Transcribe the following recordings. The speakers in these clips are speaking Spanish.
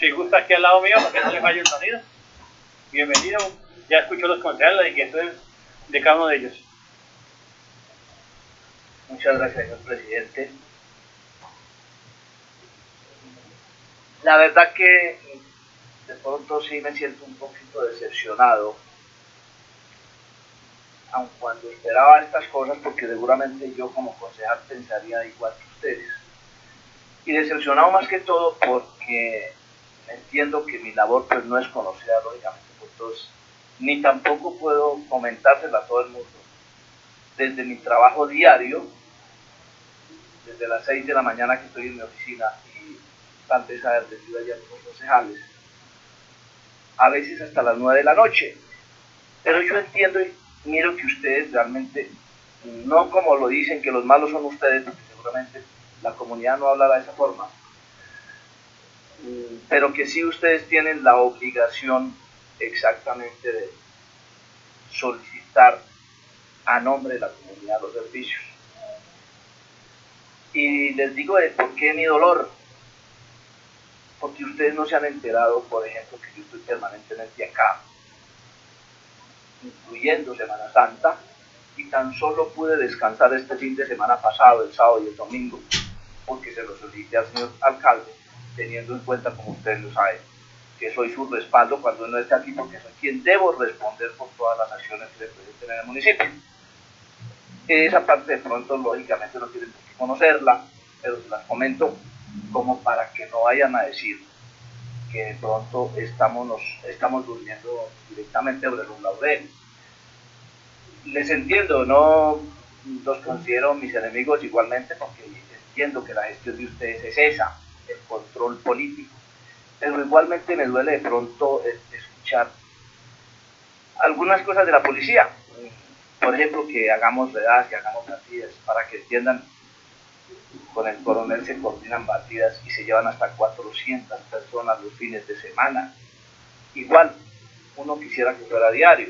Si gusta aquí al lado mío, para que no le falle el sonido. Bienvenido. Ya escucho los comentarios, las inquietudes de cada uno de ellos. Muchas gracias, señor presidente. La verdad que de pronto sí me siento un poquito decepcionado, aun cuando esperaba estas cosas, porque seguramente yo como concejal pensaría igual que ustedes. Y decepcionado más que todo porque entiendo que mi labor pues no es conocida lógicamente por todos, ni tampoco puedo comentársela a todo el mundo. Desde mi trabajo diario, desde las 6 de la mañana que estoy en mi oficina y tal vez haber venido allá con los concejales, a veces hasta las 9 de la noche. Pero yo entiendo y miro que ustedes realmente, no como lo dicen, que los malos son ustedes, porque seguramente la comunidad no hablará de esa forma, pero que sí ustedes tienen la obligación exactamente de solicitar a nombre de la comunidad los servicios. Y les digo de por qué mi dolor, porque ustedes no se han enterado, por ejemplo, que yo estoy permanentemente acá, incluyendo Semana Santa, y tan solo pude descansar este fin de semana pasado, el sábado y el domingo, porque se lo solicité al señor alcalde, teniendo en cuenta, como ustedes lo saben, que soy su respaldo cuando no esté aquí, porque soy quien debo responder por todas las acciones que se presenten en el municipio. Esa parte de pronto, lógicamente, no tienen por qué conocerla, pero se las comento como para que no vayan a decir que de pronto estamos durmiendo directamente sobre los laureles. Les entiendo, no los considero mis enemigos igualmente, porque entiendo que la gestión de ustedes es esa, el control político, pero igualmente me duele de pronto escuchar algunas cosas de la policía, por ejemplo, que hagamos redadas, que hagamos batidas, para que entiendan, con el coronel se coordinan batidas y se llevan hasta 400 personas los fines de semana. Igual, uno quisiera que fuera diario.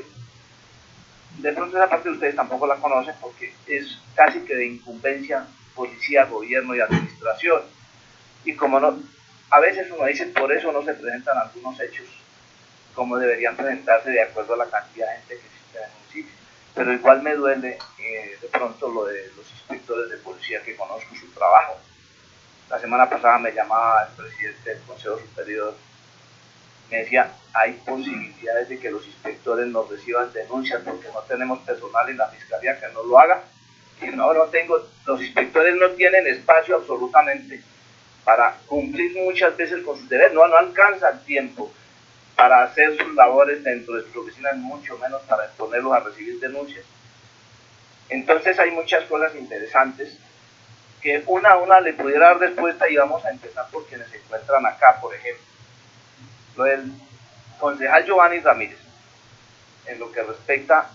De pronto esa parte de ustedes tampoco la conocen porque es casi que de incumbencia policía, gobierno y administración. Y como no, a veces uno dice, por eso no se presentan algunos hechos como deberían presentarse de acuerdo a la cantidad de gente que existe en el municipio. Pero igual me duele de pronto lo de los inspectores de policía, que conozco su trabajo. La semana pasada me llamaba el presidente del Consejo Superior, me decía, hay posibilidades de que los inspectores nos reciban denuncias porque no tenemos personal en la fiscalía que nos lo haga. Y no tengo, los inspectores no tienen espacio absolutamente para cumplir muchas veces con sus deberes, no alcanza el tiempo para hacer sus labores dentro de sus oficinas, mucho menos para exponerlos a recibir denuncias. Entonces hay muchas cosas interesantes que una a una le pudiera dar respuesta, y vamos a empezar por quienes se encuentran acá. Por ejemplo, lo del concejal Giovanni Ramírez, en lo que respecta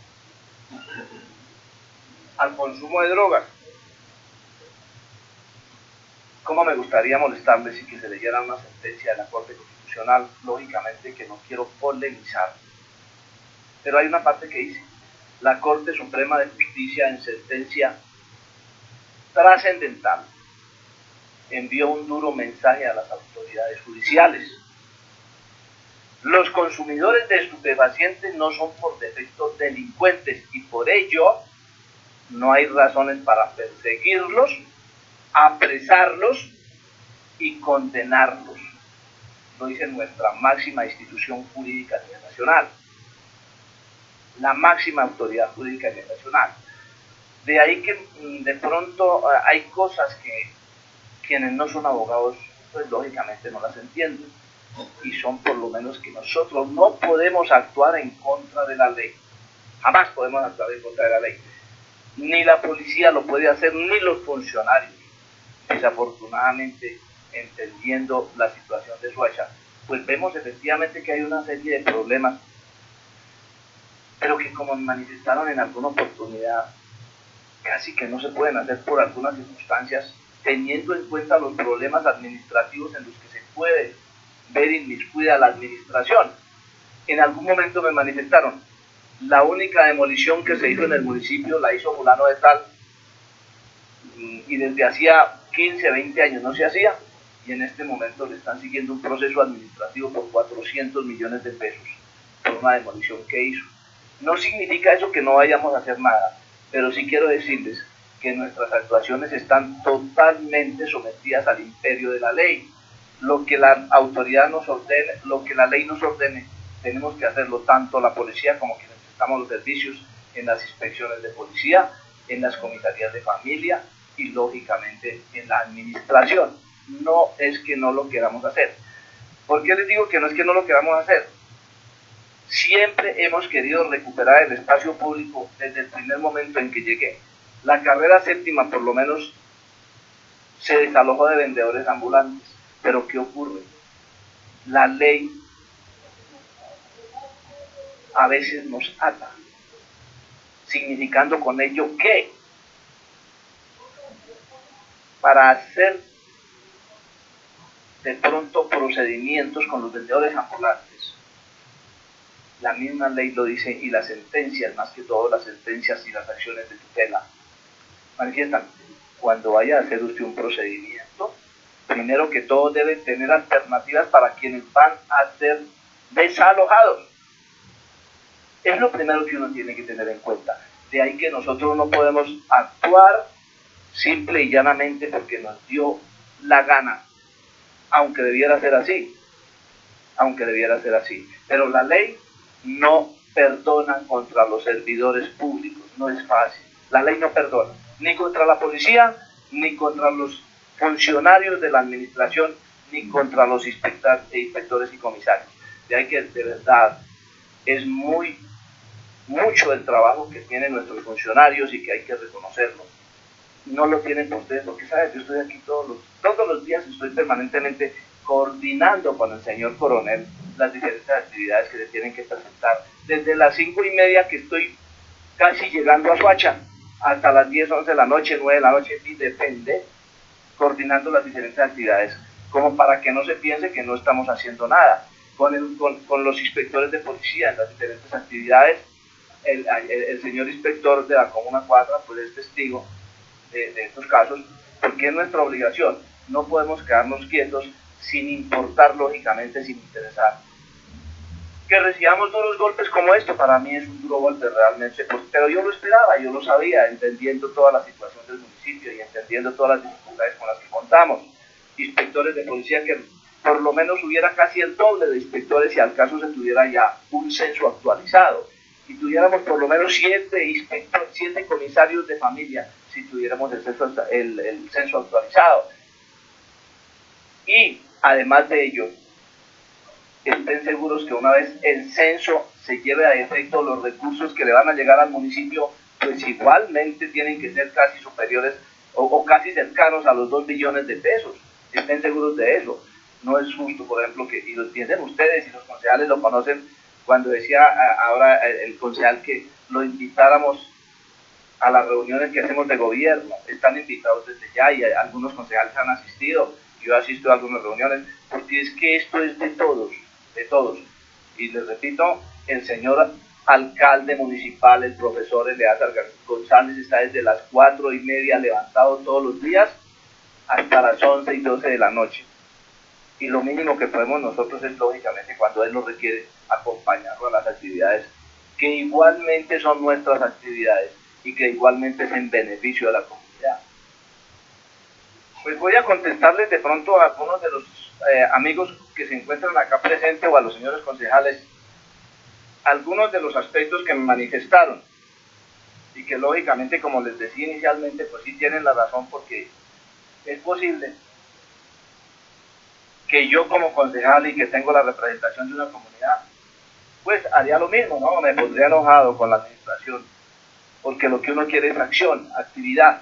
al consumo de drogas. ¿Cómo me gustaría molestarles y que se leyera una sentencia de la Corte Constitucional? Lógicamente que no quiero polemizar, pero hay una parte que dice: la Corte Suprema de Justicia, en sentencia trascendental, envió un duro mensaje a las autoridades judiciales. Los consumidores de estupefacientes no son por defecto delincuentes y por ello no hay razones para perseguirlos, apresarlos y condenarlos. Lo dice nuestra máxima institución jurídica a nivel nacional, la máxima autoridad jurídica a nivel nacional. De ahí que de pronto hay cosas que quienes no son abogados, pues lógicamente no las entienden, y son por lo menos que nosotros no podemos actuar en contra de la ley. Jamás podemos actuar en contra de la ley. Ni la policía lo puede hacer, ni los funcionarios. Desafortunadamente, entendiendo la situación de Soacha, pues vemos efectivamente que hay una serie de problemas, pero que, como manifestaron en alguna oportunidad, casi que no se pueden hacer por algunas circunstancias, teniendo en cuenta los problemas administrativos en los que se puede ver inmiscuida la administración. En algún momento me manifestaron, la única demolición que se hizo en el municipio la hizo fulano de tal, y desde hacía 15, 20 años no se hacía, y en este momento le están siguiendo un proceso administrativo por 400 millones de pesos por una demolición que hizo. No significa eso que no vayamos a hacer nada, pero sí quiero decirles que nuestras actuaciones están totalmente sometidas al imperio de la ley. Lo que la autoridad nos ordene, lo que la ley nos ordene, tenemos que hacerlo tanto la policía como quienes prestamos los servicios en las inspecciones de policía, en las comisarías de familia y lógicamente en la administración. No es que no lo queramos hacer. ¿Por qué les digo que no es que no lo queramos hacer? Siempre hemos querido recuperar el espacio público desde el primer momento en que llegué. La carrera séptima por lo menos se desalojó de vendedores ambulantes. Pero ¿qué ocurre? La ley a veces nos ata, significando con ello que para hacer de pronto procedimientos con los vendedores ambulantes, la misma ley lo dice y las sentencias, más que todo las sentencias y las acciones de tutela, manifiestan, cuando vaya a hacer usted un procedimiento, primero que todo debe tener alternativas para quienes van a ser desalojados. Es lo primero que uno tiene que tener en cuenta. De ahí que nosotros no podemos actuar simple y llanamente porque nos dio la gana, aunque debiera ser así. Pero la ley no perdona contra los servidores públicos, no es fácil. La ley no perdona, ni contra la policía, ni contra los funcionarios de la administración, ni contra los inspectores y comisarios. De ahí que de verdad es mucho el trabajo que tienen nuestros funcionarios y que hay que reconocerlo. No lo tienen por ustedes, porque saben, yo estoy aquí todos los días, estoy permanentemente coordinando con el señor coronel las diferentes actividades que se tienen que presentar. Desde las 5:30 que estoy casi llegando a Soacha, hasta las 10, 11 de la noche, 9 de la noche, y depende, coordinando las diferentes actividades, como para que no se piense que no estamos haciendo nada. Con los inspectores de policía en las diferentes actividades, el señor inspector de la Comuna 4 pues es testigo de estos casos, porque es nuestra obligación. No podemos quedarnos quietos sin importar, lógicamente, sin interesar. Que recibamos duros golpes como esto, para mí es un duro golpe realmente, pues, pero yo lo esperaba, yo lo sabía, entendiendo toda la situación del municipio y entendiendo todas las dificultades con las que contamos. Inspectores de policía que por lo menos hubiera casi el doble de inspectores y al caso se tuviera ya un censo actualizado. Y tuviéramos por lo menos 7 comisarios de familia, si tuviéramos el censo actualizado. Y además de ello, estén seguros que una vez el censo se lleve a efecto, los recursos que le van a llegar al municipio, pues igualmente tienen que ser casi superiores o casi cercanos a los 2 billones de pesos. Estén seguros de eso. No es justo, por ejemplo, y lo entienden ustedes y los concejales lo conocen, cuando decía ahora el concejal que lo invitáramos a las reuniones que hacemos de gobierno. Están invitados desde ya y algunos concejales han asistido. Yo asisto a algunas reuniones, porque es que esto es de todos. Y les repito, el señor alcalde municipal, el profesor Eleazar González, está desde las 4:30 levantado todos los días hasta las 11 y 12 de la noche. Y lo mínimo que podemos nosotros es, lógicamente, cuando él nos requiere, acompañarlo a las actividades, que igualmente son nuestras actividades y que igualmente es en beneficio de la comunidad. Pues voy a contestarles de pronto a algunos de los amigos que se encuentran acá presentes o a los señores concejales algunos de los aspectos que me manifestaron y que lógicamente, como les decía inicialmente, pues sí tienen la razón, porque es posible que yo como concejal y que tengo la representación de una comunidad, pues haría lo mismo, ¿no? Me pondría enojado con la administración, porque lo que uno quiere es acción, actividad.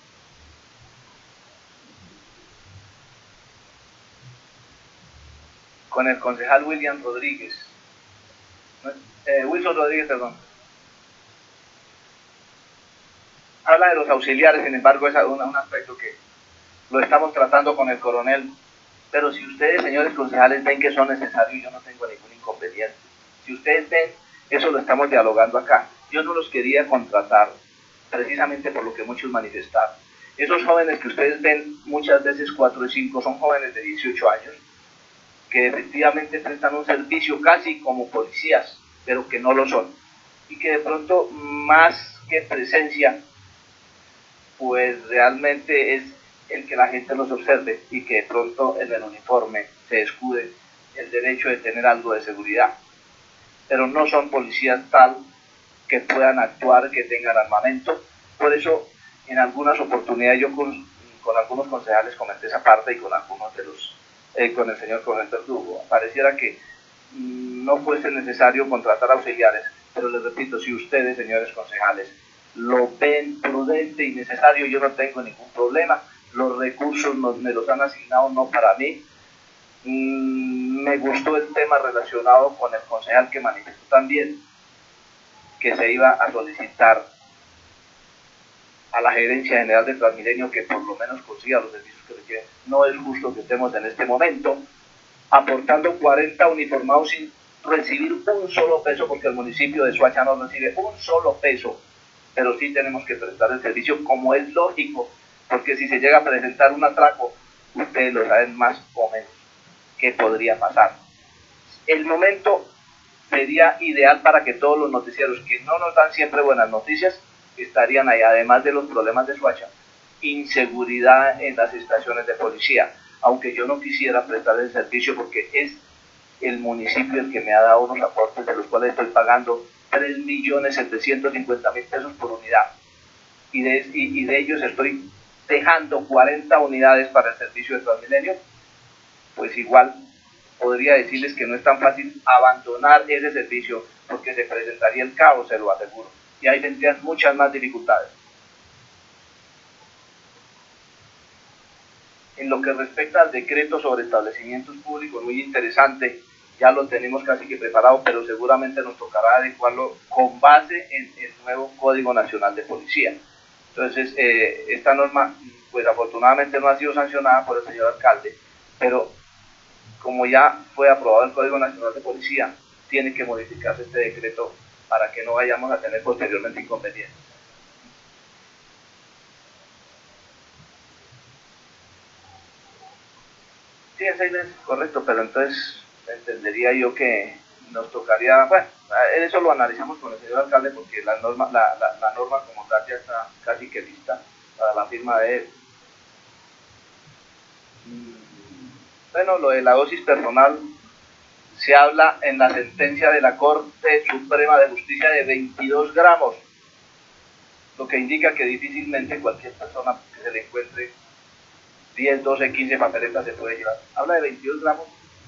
Con el concejal Wilson Rodríguez, perdón. Habla de los auxiliares, sin embargo es un aspecto que lo estamos tratando con el coronel, pero si ustedes, señores concejales, ven que son necesarios, yo no tengo ningún inconveniente. Si ustedes ven, eso lo estamos dialogando acá. Yo no los quería contratar, precisamente por lo que muchos manifestaron. Esos jóvenes que ustedes ven muchas veces 4 y 5 son jóvenes de 18 años que efectivamente prestan un servicio casi como policías, pero que no lo son. Y que de pronto, más que presencia, pues realmente es el que la gente los observe y que de pronto en el uniforme se escude el derecho de tener algo de seguridad. Pero no son policías tal que puedan actuar, que tengan armamento. Por eso, en algunas oportunidades yo con algunos concejales comenté esa parte y con algunos de los, con el señor Coronel Verdugo. Pareciera que no fuese necesario contratar auxiliares, pero les repito, si ustedes, señores concejales, lo ven prudente y necesario, yo no tengo ningún problema. Los recursos me los han asignado no para mí. Me gustó el tema relacionado con el concejal que manifestó también que se iba a solicitar a la Gerencia General de Transmilenio que por lo menos consiga los servicios que requieren. No es justo que estemos en este momento aportando 40 uniformados sin recibir un solo peso, porque el municipio de Soacha no recibe un solo peso, pero sí tenemos que prestar el servicio como es lógico, porque si se llega a presentar un atraco, ustedes lo saben más o menos qué podría pasar. El momento sería ideal para que todos los noticieros que no nos dan siempre buenas noticias estarían ahí, además de los problemas de Soacha, inseguridad en las estaciones de policía, aunque yo no quisiera prestar el servicio porque es el municipio el que me ha dado unos aportes de los cuales estoy pagando 3.750.000 pesos por unidad y de ellos estoy dejando 40 unidades para el servicio de Transmilenio, pues igual podría decirles que no es tan fácil abandonar ese servicio porque se presentaría el caos, se lo aseguro, y ahí tendrían muchas más dificultades. En lo que respecta al decreto sobre establecimientos públicos, muy interesante, ya lo tenemos casi que preparado, pero seguramente nos tocará adecuarlo con base en el nuevo Código Nacional de Policía. Entonces, esta norma, pues afortunadamente no ha sido sancionada por el señor alcalde, pero como ya fue aprobado el Código Nacional de Policía, tiene que modificarse este decreto para que no vayamos a tener posteriormente inconvenientes. Sí, en 6 meses, correcto, pero entonces entendería yo que nos tocaría, bueno, eso lo analizamos con el señor alcalde porque la norma como tal ya está casi que lista para la firma de él. Bueno, lo de la dosis personal se habla en la sentencia de la Corte Suprema de Justicia de 22 gramos, lo que indica que difícilmente cualquier persona que se le encuentre 10, 12, 15 papeletas se puede llevar. Habla de 22 gramos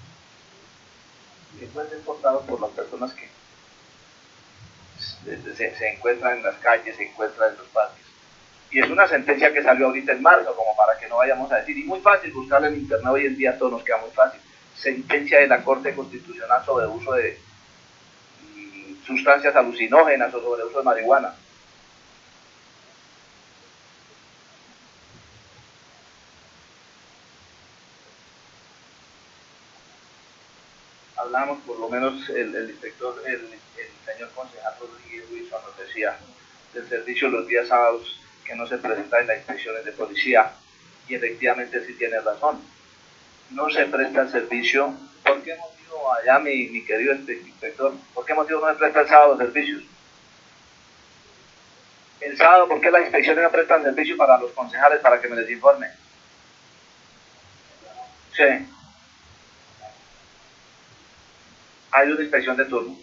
que pueden ser portados por las personas que se encuentran en las calles, se encuentran en los parques. Y es una sentencia que salió ahorita en marzo, como para que no vayamos a decir, y muy fácil buscarla en internet hoy en día, todo nos queda muy fácil. Sentencia de la Corte Constitucional sobre uso de sustancias alucinógenas o sobre uso de marihuana. Hablamos, por lo menos el inspector, el señor concejal Rodríguez Wilson nos decía del servicio los días sábados que no se presenta en las inspecciones de policía, y efectivamente sí tiene razón. No se presta el servicio. ¿Por qué motivo allá, mi querido inspector? ¿Por qué motivo no se presta el sábado servicios? El sábado, ¿por qué las inspecciones no prestan servicio para los concejales para que me les informe? Sí, hay una inspección de turno.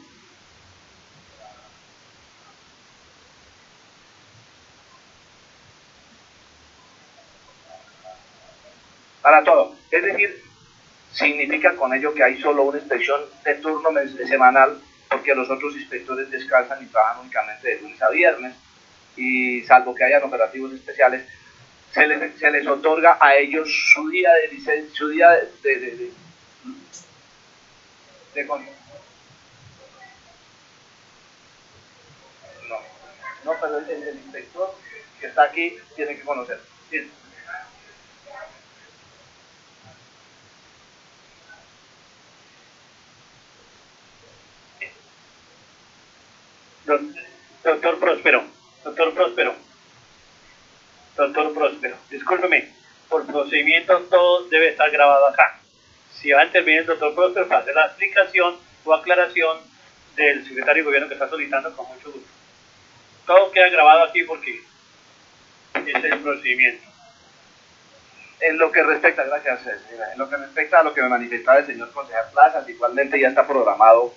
Para todo. Es decir, significa con ello que hay solo una inspección de turno semanal, porque los otros inspectores descansan y trabajan únicamente de lunes a viernes, y salvo que hayan operativos especiales, se les otorga a ellos su día de licencia, su día no, no, pero el inspector que está aquí tiene que conocer. Sí. Doctor Próspero, doctor Próspero, doctor Próspero. Discúlpeme, por procedimiento todo debe estar grabado acá. Si va a intervenir el doctor Próspero para hacer la explicación o aclaración del secretario de gobierno que está solicitando, con mucho gusto. Todo queda grabado aquí porque ese es el procedimiento. En lo que respecta, gracias señora, en lo que respecta a lo que me manifestaba el señor concejal Plazas, igualmente ya está programado.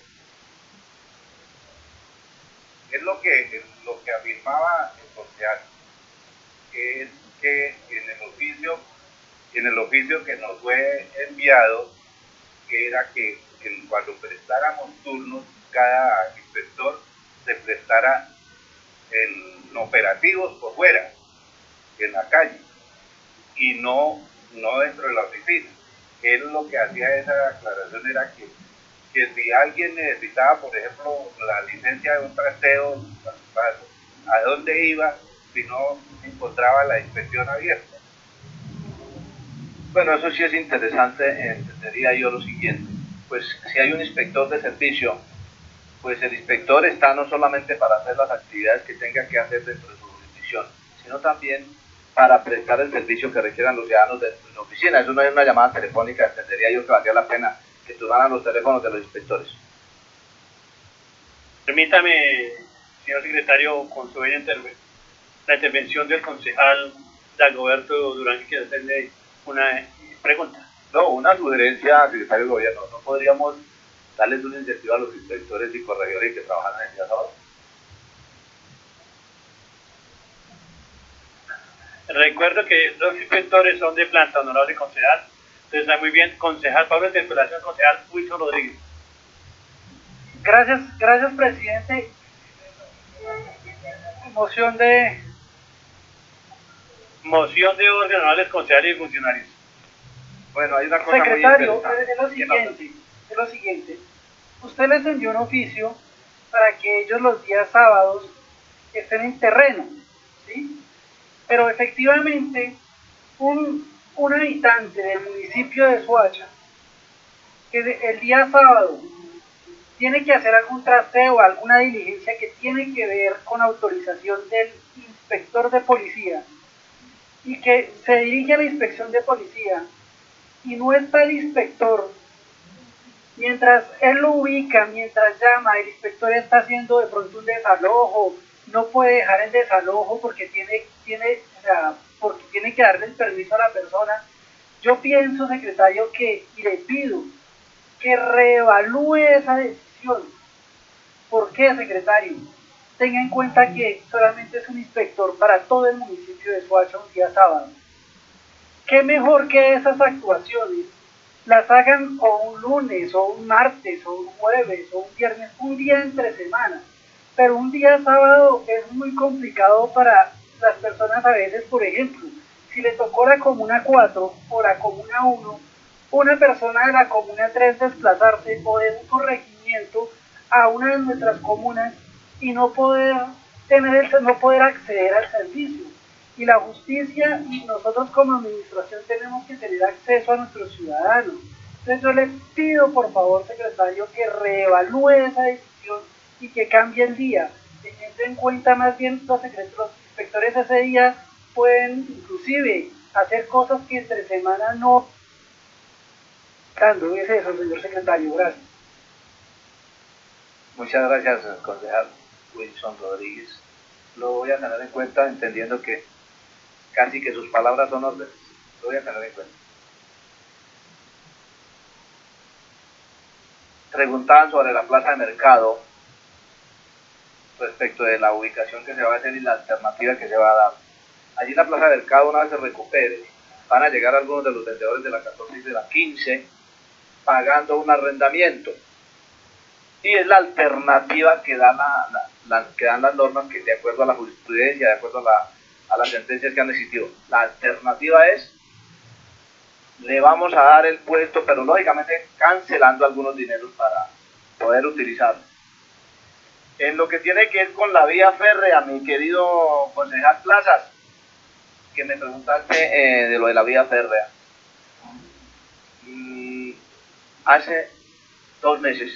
Es lo que afirmaba el concejal, que es que en el oficio que nos fue enviado, que era que cuando prestáramos turnos, cada inspector se prestara en operativos por fuera, en la calle, y no dentro de la oficina. Él lo que hacía esa aclaración era que si alguien necesitaba, por ejemplo, la licencia de un trasteo, ¿a dónde iba si no encontraba la inspección abierta? Bueno, eso sí es interesante. Entendería yo lo siguiente: pues si hay un inspector de servicio, pues el inspector está no solamente para hacer las actividades que tenga que hacer dentro de su jurisdicción, sino también para prestar el servicio que requieran los ciudadanos de la oficina. Eso no es una llamada telefónica. Entendería yo que valía la pena que turnaran los teléfonos de los inspectores. Permítame, señor secretario, con su la intervención del concejal Dagoberto Durán, que quiere hacerle una pregunta. No, una sugerencia, secretario de gobierno. ¿No podríamos darles un incentivo a los inspectores y corregidores que trabajan en el día sábado? Recuerdo que los inspectores son de planta, honorable concejal. Entonces está muy bien. Concejal Pablo, interpelación, concejal Wilson Rodríguez. Gracias, presidente. Moción de orden, honorables concejales y funcionarios. Bueno, hay una cosa secretario, muy es lo siguiente. Usted les envió un oficio para que ellos los días sábados estén en terreno, ¿sí? Pero efectivamente, un habitante del municipio de Soacha, que el día sábado tiene que hacer algún trasteo o alguna diligencia que tiene que ver con autorización del inspector de policía, y que se dirige a la inspección de policía y no está el inspector, mientras él lo ubica, mientras llama, el inspector está haciendo de pronto un desalojo, no puede dejar el desalojo porque porque tiene que darle el permiso a la persona. Yo pienso, secretario, y le pido que reevalúe esa decisión. ¿Por qué, secretario? Tenga en cuenta que solamente es un inspector para todo el municipio de Soacha un día sábado. ¿Qué mejor que esas actuaciones las hagan o un lunes, o un martes, o un jueves, o un viernes, un día entre semana? Pero un día sábado es muy complicado para las personas a veces. Por ejemplo, si le tocó la comuna 4 o la comuna 1, una persona de la comuna 3 desplazarse o de un corregimiento a una de nuestras comunas y no poder acceder al servicio. Y la justicia y nosotros como administración tenemos que tener acceso a nuestros ciudadanos. Entonces yo le pido, por favor, secretario, que reevalúe esa decisión y que cambie el día, teniendo en cuenta más bien los inspectores ese día pueden inclusive hacer cosas que entre semana no. Es eso, señor secretario, gracias. Muchas gracias, concejal Wilson Rodríguez. Lo voy a tener en cuenta, entendiendo que casi que sus palabras son órdenes. Lo voy a tener en cuenta. Preguntaban sobre la plaza de mercado respecto de la ubicación que se va a hacer y la alternativa que se va a dar. Allí en la plaza de mercado, una vez se recupere, van a llegar algunos de los vendedores de la 14 y de la 15 pagando un arrendamiento. Y es la alternativa que dan, que dan las normas, que de acuerdo a la jurisprudencia, de acuerdo a las sentencias que han existido. La alternativa es: le vamos a dar el puesto, pero lógicamente cancelando algunos dineros para poder utilizarlo. En lo que tiene que ver con la vía férrea, mi querido concejal Plazas, que me preguntaste de lo de la vía férrea. Hace 2 meses,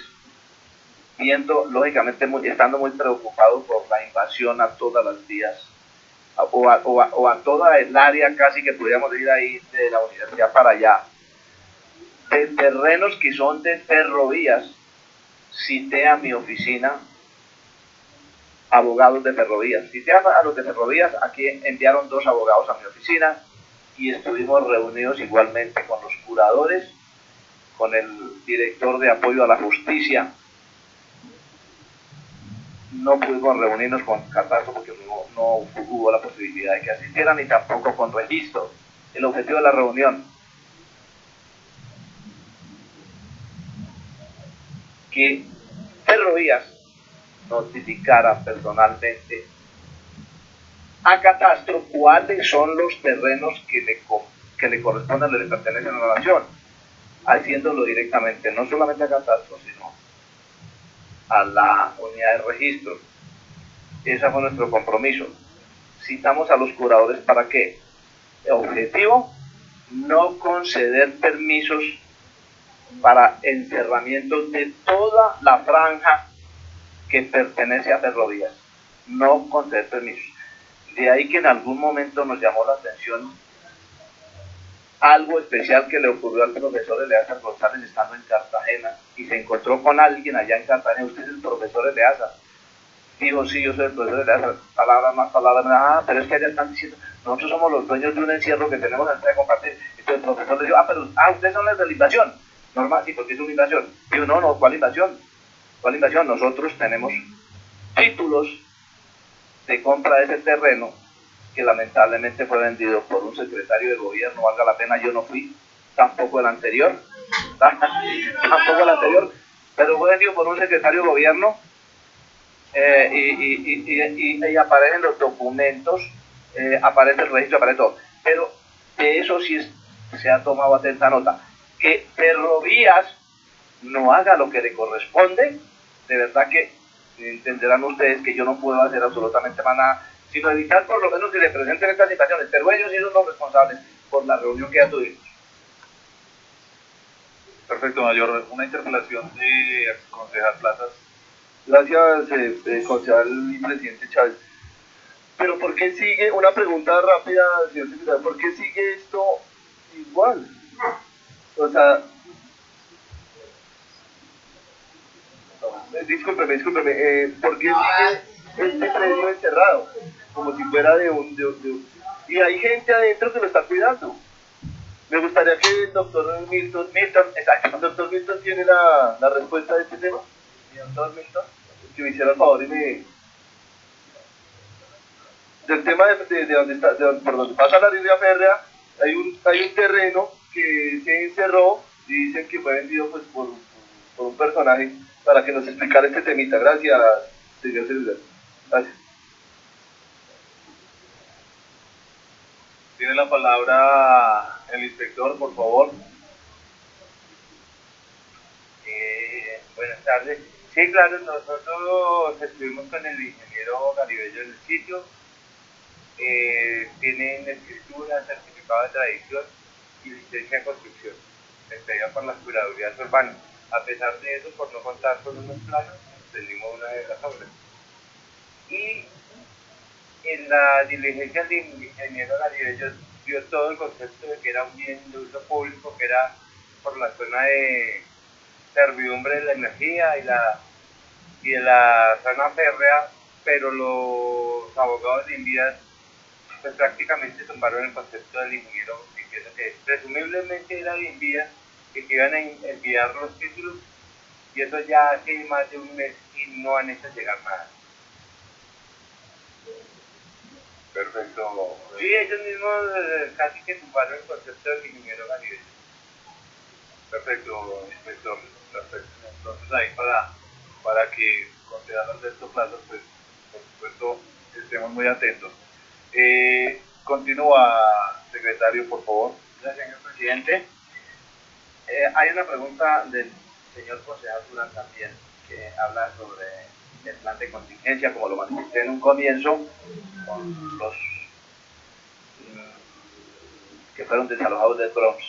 viendo, lógicamente, estando muy preocupado por la invasión a todas las vías, o a toda el área casi que podríamos ir ahí de la universidad para allá, de terrenos que son de ferrovías, cité a mi oficina abogados de ferrovías. Cité a los de ferrovías, aquí enviaron 2 abogados a mi oficina y estuvimos reunidos igualmente con los curadores, con el director de apoyo a la justicia. No pudimos reunirnos con Catastro porque no hubo la posibilidad de que asistieran, ni tampoco con registro. El objetivo de la reunión, que Ferrovías notificara personalmente a Catastro cuáles son los terrenos que le corresponden, le pertenecen a la nación, haciéndolo directamente, no solamente a Catastro, sino a la unidad de registro. Ese fue nuestro compromiso. Citamos a los curadores para qué. Objetivo, no conceder permisos para encerramiento de toda la franja que pertenece a Ferrovías. No conceder permisos. De ahí que en algún momento nos llamó la atención algo especial que le ocurrió al profesor Eleazar González estando en Cartagena y se encontró con alguien allá en Cartagena. ¿Usted es el profesor Eleazar? Dijo, sí, yo soy el profesor Eleazar. Palabras más, palabras menos. Pero es que allá están diciendo, nosotros somos los dueños de un encierro que tenemos antes de compartir. Entonces el profesor le dijo, ustedes son los de la invasión. Normal, sí, porque es una invasión. Digo, no, ¿cuál invasión? ¿Cuál invasión? Nosotros tenemos títulos de compra de ese terreno que lamentablemente fue vendido por un secretario de gobierno, valga la pena, yo no fui, tampoco el anterior, pero fue vendido por un secretario de gobierno y aparecen los documentos, aparece el registro, aparece todo, pero de eso sí se ha tomado atenta nota, que Ferrovías no haga lo que le corresponde. De verdad que entenderán ustedes que yo no puedo hacer absolutamente más nada, sino evitar por lo menos que se presenten estas situaciones, pero ellos sí son los responsables por la reunión que ya tuvimos. Perfecto, mayor. Una interpelación de concejal Plazas. Gracias, concejal y presidente Chávez. Pero ¿por qué sigue, una pregunta rápida, señor secretario, ¿por qué sigue esto igual? O sea, discúlpeme, ¿por qué sigue este predio encerrado? Como si fuera de un... Y hay gente adentro que lo está cuidando. Me gustaría que el doctor Milton, exacto, el doctor Milton tiene la respuesta de este tema. Doctor Milton, que me hiciera el favor y me... Del tema de donde está, por donde pasa la línea férrea, hay un terreno que se encerró y dicen que fue vendido pues por un personaje para que nos explicara este temita. Gracias, señor secretario. Gracias. Tiene la palabra el inspector, por favor. Buenas tardes. Sí, claro, nosotros estuvimos con el ingeniero Garibello en el sitio. Tienen escritura, certificado de tradición y licencia de construcción, expedida por las curadurías urbanas. A pesar de eso, por no contar con unos planos, extendimos una de las obras. Y en la diligencia del ingeniero Garibello dio todo el concepto de que era un bien de uso público, que era por la zona de servidumbre de la energía y de la zona férrea, pero los abogados de Invías pues prácticamente tumbaron el concepto del ingeniero, diciendo que presumiblemente era de Invías, que iban a enviar los títulos, y eso ya hace más de un mes y no han hecho llegar nada. Perfecto. Sí, ellos mismos casi que tumbaron el concepto del ingeniero Garibello. Perfecto, inspector. Perfecto. Entonces ahí para que consideran de estos plazos, pues por supuesto estemos muy atentos. Continúa, secretario, por favor. Gracias, señor presidente. Hay una pregunta del señor concejal Durán también, que habla sobre el plan de contingencia, como lo manifesté en un comienzo, con los que fueron desalojados del Bronx.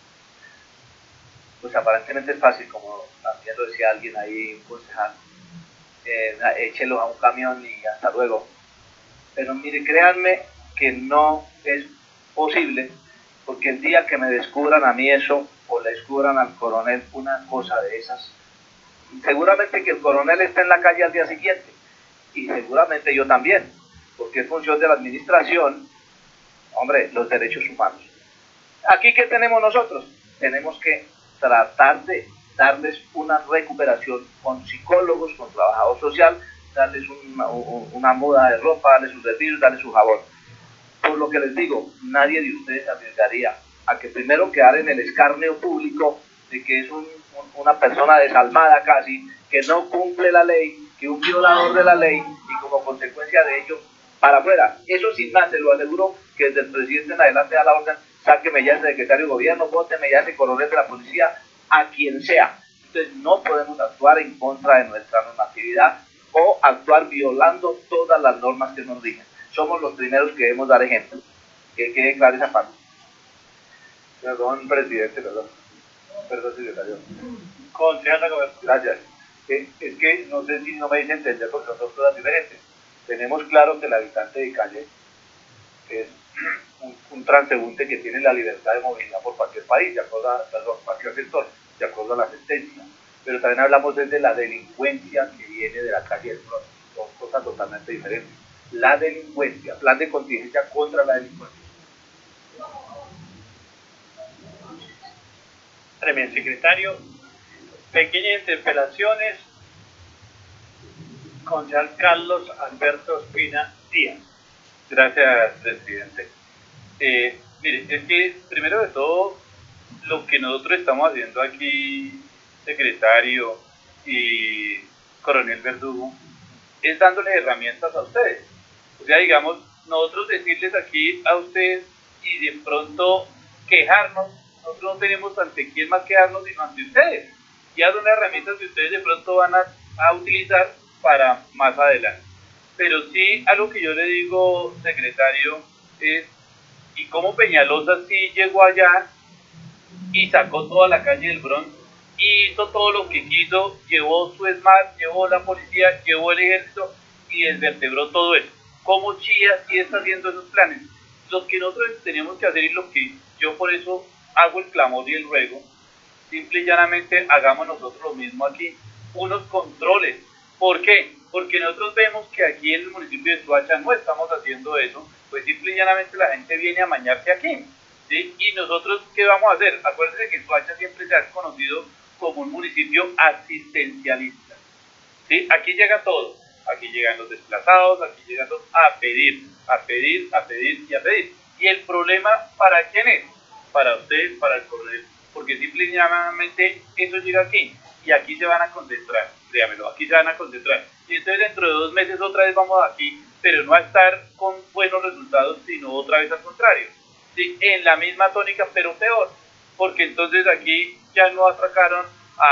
Pues aparentemente es fácil, como también lo decía alguien ahí, un concejal, échelos a un camión y hasta luego. Pero mire, créanme que no es posible, porque el día que me descubran a mí eso, o le descubran al coronel una cosa de esas, seguramente que el coronel está en la calle al día siguiente, y seguramente yo también, porque es función de la administración, hombre, los derechos humanos. Aquí, ¿qué tenemos nosotros? Tenemos que tratar de darles una recuperación con psicólogos, con trabajador social, darles una muda de ropa, darles sus servicios, darles su jabón. Por lo que les digo, nadie de ustedes arriesgaría a que primero quedar en el escarnio público de que es una persona desalmada casi, que no cumple la ley, que un violador de la ley, y como consecuencia de ello, para afuera. Eso sin más, se lo aseguro, que desde el presidente en adelante da la orden, sáqueme ya ese secretario de gobierno, bóteme ya ese coronel de la policía, a quien sea. Entonces no podemos actuar en contra de nuestra normatividad o actuar violando todas las normas que nos rigen. Somos los primeros que debemos dar ejemplo. Que quede clara esa parte. Perdón, presidente, perdón, secretario. Concejal Dagoberto. Gracias. Es que no sé si no me dice entender porque son dos cosas diferentes. Tenemos claro que el habitante de calle es un transeúnte que tiene la libertad de movilidad por cualquier país, de acuerdo a, perdón, cualquier sector, de acuerdo a la sentencia. Pero también hablamos desde la delincuencia que viene de la calle del Bronx. Son cosas totalmente diferentes. La delincuencia, plan de contingencia contra la delincuencia. Tremendo secretario. Pequeñas interpelaciones. Concejal Carlos Alberto Ospina Díaz. Gracias, presidente. Mire, es que primero de todo, lo que nosotros estamos haciendo aquí, secretario y coronel Verdugo, es dándole herramientas a ustedes. O sea, digamos, nosotros decirles aquí a ustedes y de pronto quejarnos, nosotros no tenemos ante quién más quejarnos sino ante ustedes. Ya son herramientas que ustedes de pronto van a utilizar para más adelante. Pero sí, algo que yo le digo, secretario, es, ¿y cómo Peñalosa sí llegó allá y sacó toda la calle del Bronx, y hizo todo lo que quiso, llevó su ESMAD, llevó la policía, llevó el ejército y desvertebró todo eso? ¿Cómo Chía sí está haciendo esos planes? Lo que nosotros tenemos que hacer y lo que yo por eso hago el clamor y el ruego, simple y llanamente hagamos nosotros lo mismo aquí, unos controles. ¿Por qué? Porque nosotros vemos que aquí en el municipio de Soacha no estamos haciendo eso, pues simple y llanamente la gente viene a mañarse aquí, ¿sí? Y nosotros, ¿qué vamos a hacer? Acuérdense que Soacha siempre se ha conocido como un municipio asistencialista, ¿sí? Aquí llega todo, aquí llegan los desplazados, aquí llegan todos a pedir, a pedir, a pedir y a pedir. ¿Y el problema para quién es? Para ustedes, para el coronel, porque simple y llanamente eso llega aquí, y aquí se van a concentrar, créamelo, aquí se van a concentrar, y entonces dentro de 2 meses otra vez vamos aquí, pero no a estar con buenos resultados, sino otra vez al contrario, ¿sí? En la misma tónica, pero peor, porque entonces aquí ya no atracaron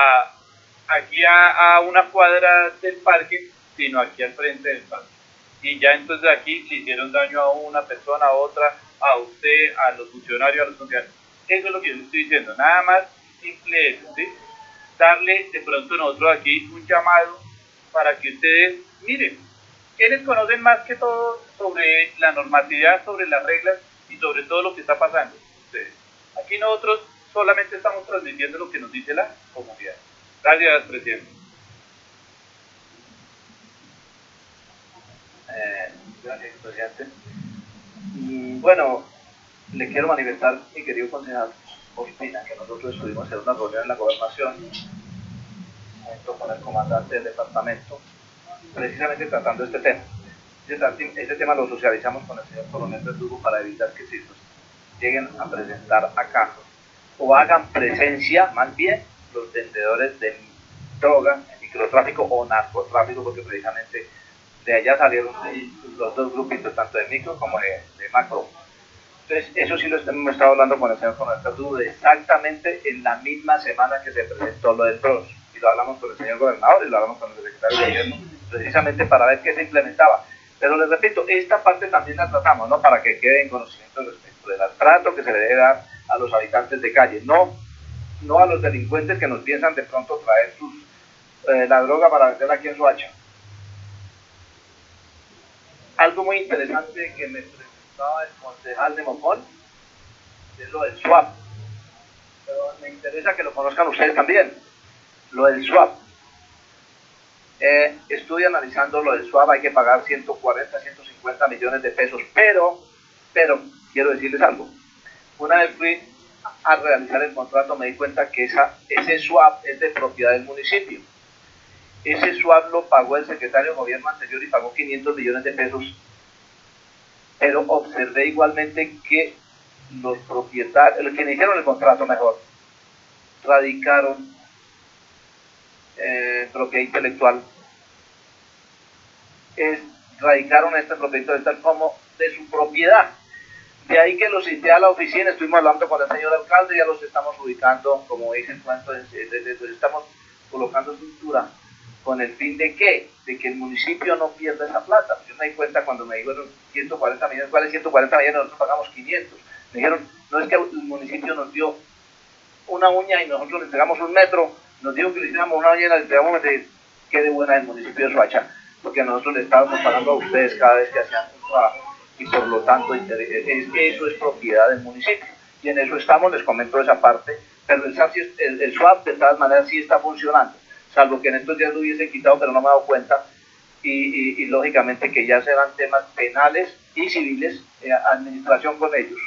aquí a una cuadra del parque, sino aquí al frente del parque, y ya entonces aquí le hicieron daño a una persona, a otra, a usted, a los funcionarios, a los funcionarios. Eso es lo que yo estoy diciendo, nada más simple eso, ¿sí? Darle de pronto nosotros aquí un llamado para que ustedes miren, quienes conocen más que todo sobre la normatividad, sobre las reglas y sobre todo lo que está pasando. Ustedes. Aquí nosotros solamente estamos transmitiendo lo que nos dice la comunidad. Gracias, presidente. Gracias, presidente. Bueno, le quiero manifestar, mi querido concejal Ospina, que nosotros estuvimos en una reunión en la gobernación junto con el comandante del departamento, precisamente tratando este tema. Este tema lo socializamos con el señor coronel Verdugo para evitar que se lleguen a presentar acá o hagan presencia, más bien, los vendedores de droga, microtráfico o narcotráfico, porque precisamente de allá salieron los dos grupitos, tanto de micro como de macro. Entonces, eso sí lo hemos estado hablando con el señor coronel Verdugo exactamente en la misma semana que se presentó lo del PROS. Y lo hablamos con el señor gobernador y lo hablamos con el secretario de gobierno, precisamente para ver qué se implementaba. Pero les repito, esta parte también la tratamos, ¿no? Para que quede en conocimiento respecto del trato que se le debe dar a los habitantes de calle, no a los delincuentes que nos piensan de pronto traer la droga para venderla aquí en Soacha. Algo muy interesante que me contaba el concejal de Mopón, es lo del swap. Pero me interesa que lo conozcan ustedes también, lo del swap. Estoy analizando lo del swap, hay que pagar 140, 150 millones de pesos, pero, quiero decirles algo. Una vez fui a realizar el contrato, me di cuenta que ese swap es de propiedad del municipio. Ese swap lo pagó el secretario de gobierno anterior y pagó 500 millones de pesos, pero observé igualmente que los propietarios, los que hicieron el contrato mejor, radicaron propiedad intelectual, radicaron esta propiedad intelectual como de su propiedad. De ahí que los cité a la oficina, estuvimos hablando con el señor alcalde, ya los estamos ubicando, como dice el cuento, estamos colocando estructura con el fin de ¿qué? De que el municipio no pierda esa plata. Yo me di cuenta cuando me dijeron 140 millones, ¿cuáles 140 millones? Nosotros pagamos 500. Me dijeron, no es que el municipio nos dio una uña y nosotros le entregamos un metro, nos dijo que le hiciéramos una uña y le entregamos un metro. Qué de buena el municipio de Soacha, porque nosotros le estábamos pagando a ustedes cada vez que hacían un trabajo, y por lo tanto es que eso es propiedad del municipio, y en eso estamos, les comento esa parte, pero el swap de todas maneras sí está funcionando, salvo que en estos días lo hubiese quitado, pero no me he dado cuenta, y lógicamente que ya serán temas penales y civiles, administración con ellos.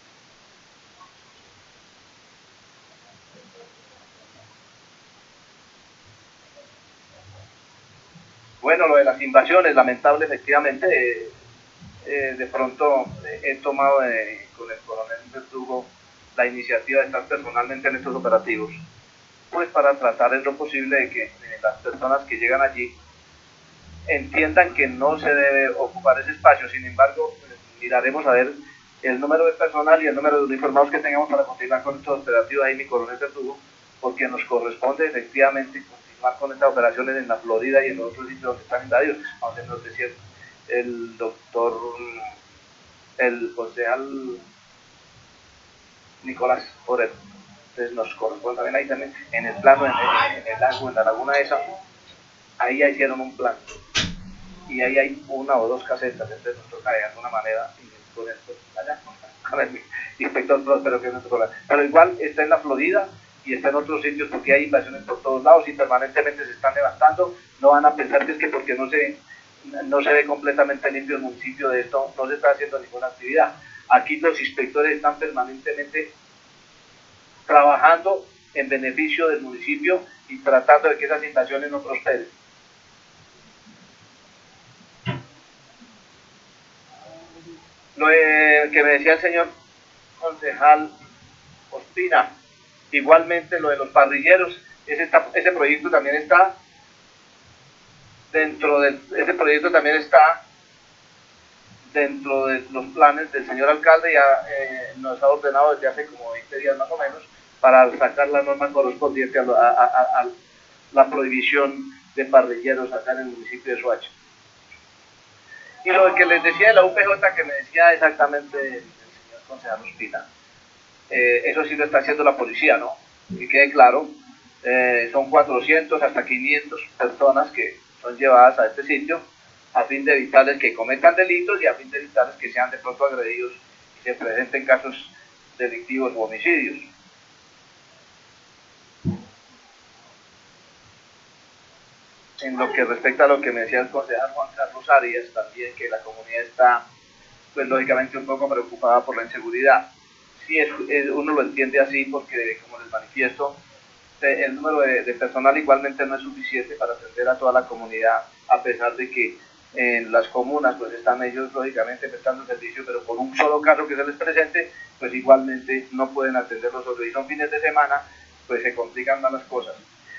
Bueno, lo de las invasiones, lamentable, efectivamente, de pronto he tomado con el coronel Verdugo la iniciativa de estar personalmente en estos operativos, pues para tratar en lo posible de que las personas que llegan allí entiendan que no se debe ocupar ese espacio. Sin embargo, miraremos a ver el número de personal y el número de uniformados que tengamos para continuar con estos operativos ahí, mi coronel Verdugo, porque nos corresponde efectivamente continuar con estas operaciones en la Florida y en otros sitios donde están invadidos, donde nos decía el doctor, el concejal Nicolás Forero. Entonces nos corresponde también ahí también, en el plano, en el lago, en la laguna esa, ahí ya hicieron un plan, y ahí hay una o dos casetas, entonces nos toca de alguna manera, y con esto, allá, con el inspector Próspero, que es nuestro problema. Pero igual está en la Florida, y está en otros sitios, porque hay invasiones por todos lados, y permanentemente se están levantando. No van a pensar que es que porque no se ve completamente limpio el municipio de esto, no se está haciendo ninguna actividad. Aquí los inspectores están permanentemente trabajando en beneficio del municipio y tratando de que esas invasiones no prosperen. Lo que me decía el señor concejal Ospina, igualmente lo de los parrilleros, ese proyecto también está dentro de los planes del señor alcalde. Ya nos ha ordenado desde hace como 20 días más o menos para sacar la norma correspondiente a la prohibición de parrilleros acá en el municipio de Soacha. Y lo que les decía de la UPJ, que me decía exactamente el señor concejal Ospina, eso sí lo está haciendo la policía, ¿no? Que quede claro, son 400 hasta 500 personas que son llevadas a este sitio a fin de evitarles que cometan delitos y a fin de evitarles que sean de pronto agredidos y se presenten casos delictivos o homicidios. En lo que respecta a lo que me decía el concejal Juan Carlos Arias, también que la comunidad está, pues lógicamente un poco preocupada por la inseguridad. Sí, uno lo entiende así porque, como les manifiesto, el número de personal igualmente no es suficiente para atender a toda la comunidad, a pesar de que en las comunas pues están ellos lógicamente prestando servicio, pero por un solo caso que se les presente, pues igualmente no pueden atenderlos solo, y son fines de semana, pues se complican más las cosas.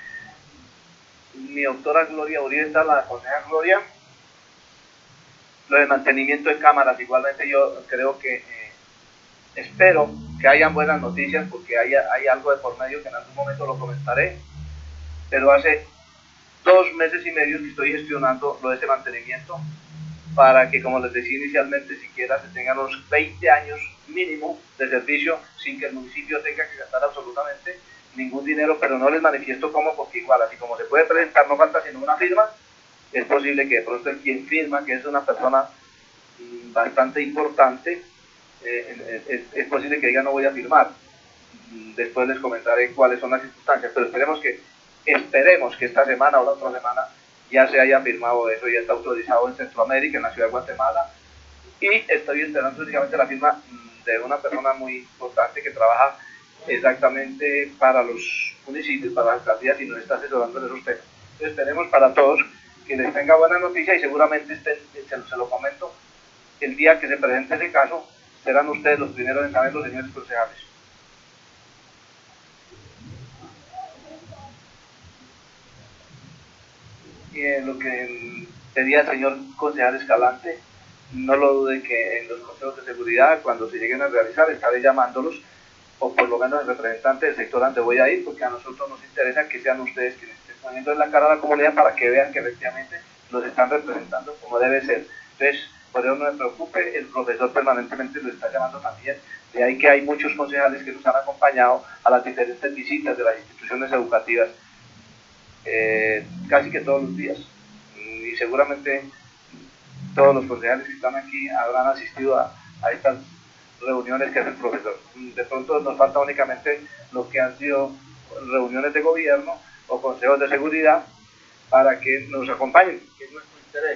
Mi doctora Gloria Urieta, la concejal Gloria, lo de mantenimiento de cámaras, igualmente yo creo que espero que hayan buenas noticias, porque hay algo de por medio que en algún momento lo comentaré, pero hace 2 meses y medio que estoy gestionando lo de ese mantenimiento para que, como les decía inicialmente, siquiera se tengan unos 20 años mínimo de servicio sin que el municipio tenga que gastar absolutamente ningún dinero, pero no les manifiesto cómo, porque igual, así como se puede presentar, no falta sino una firma. Es posible que de pronto el quien firma, que es una persona bastante importante, es posible que diga no voy a firmar. Después les comentaré cuáles son las circunstancias, pero esperemos que esta semana o la otra semana ya se haya firmado eso, ya está autorizado en Centroamérica, en la ciudad de Guatemala, y estoy esperando únicamente la firma de una persona muy importante que trabaja exactamente para los municipios, para las alcaldías, y nos está asesorando en esos temas. Entonces esperemos para todos que les tenga buena noticia, y seguramente se lo comento, el día que se presente ese caso serán ustedes los primeros en saber, los señores concejales. Y en lo que pedía el señor concejal Escalante, no lo dude que en los consejos de seguridad, cuando se lleguen a realizar, estaré llamándolos, o por lo menos el representante del sector donde voy a ir, porque a nosotros nos interesa que sean ustedes quienes estén poniendo en la cara a la comunidad para que vean que efectivamente los están representando como debe ser. Entonces, por eso no me preocupe, el profesor permanentemente lo está llamando también, de ahí que hay muchos concejales que nos han acompañado a las diferentes visitas de las instituciones educativas, casi que todos los días, y seguramente todos los concejales que están aquí habrán asistido a estas reuniones que hace el profesor. De pronto nos falta únicamente lo que han sido reuniones de gobierno o consejos de seguridad para que nos acompañen, que es nuestro interés.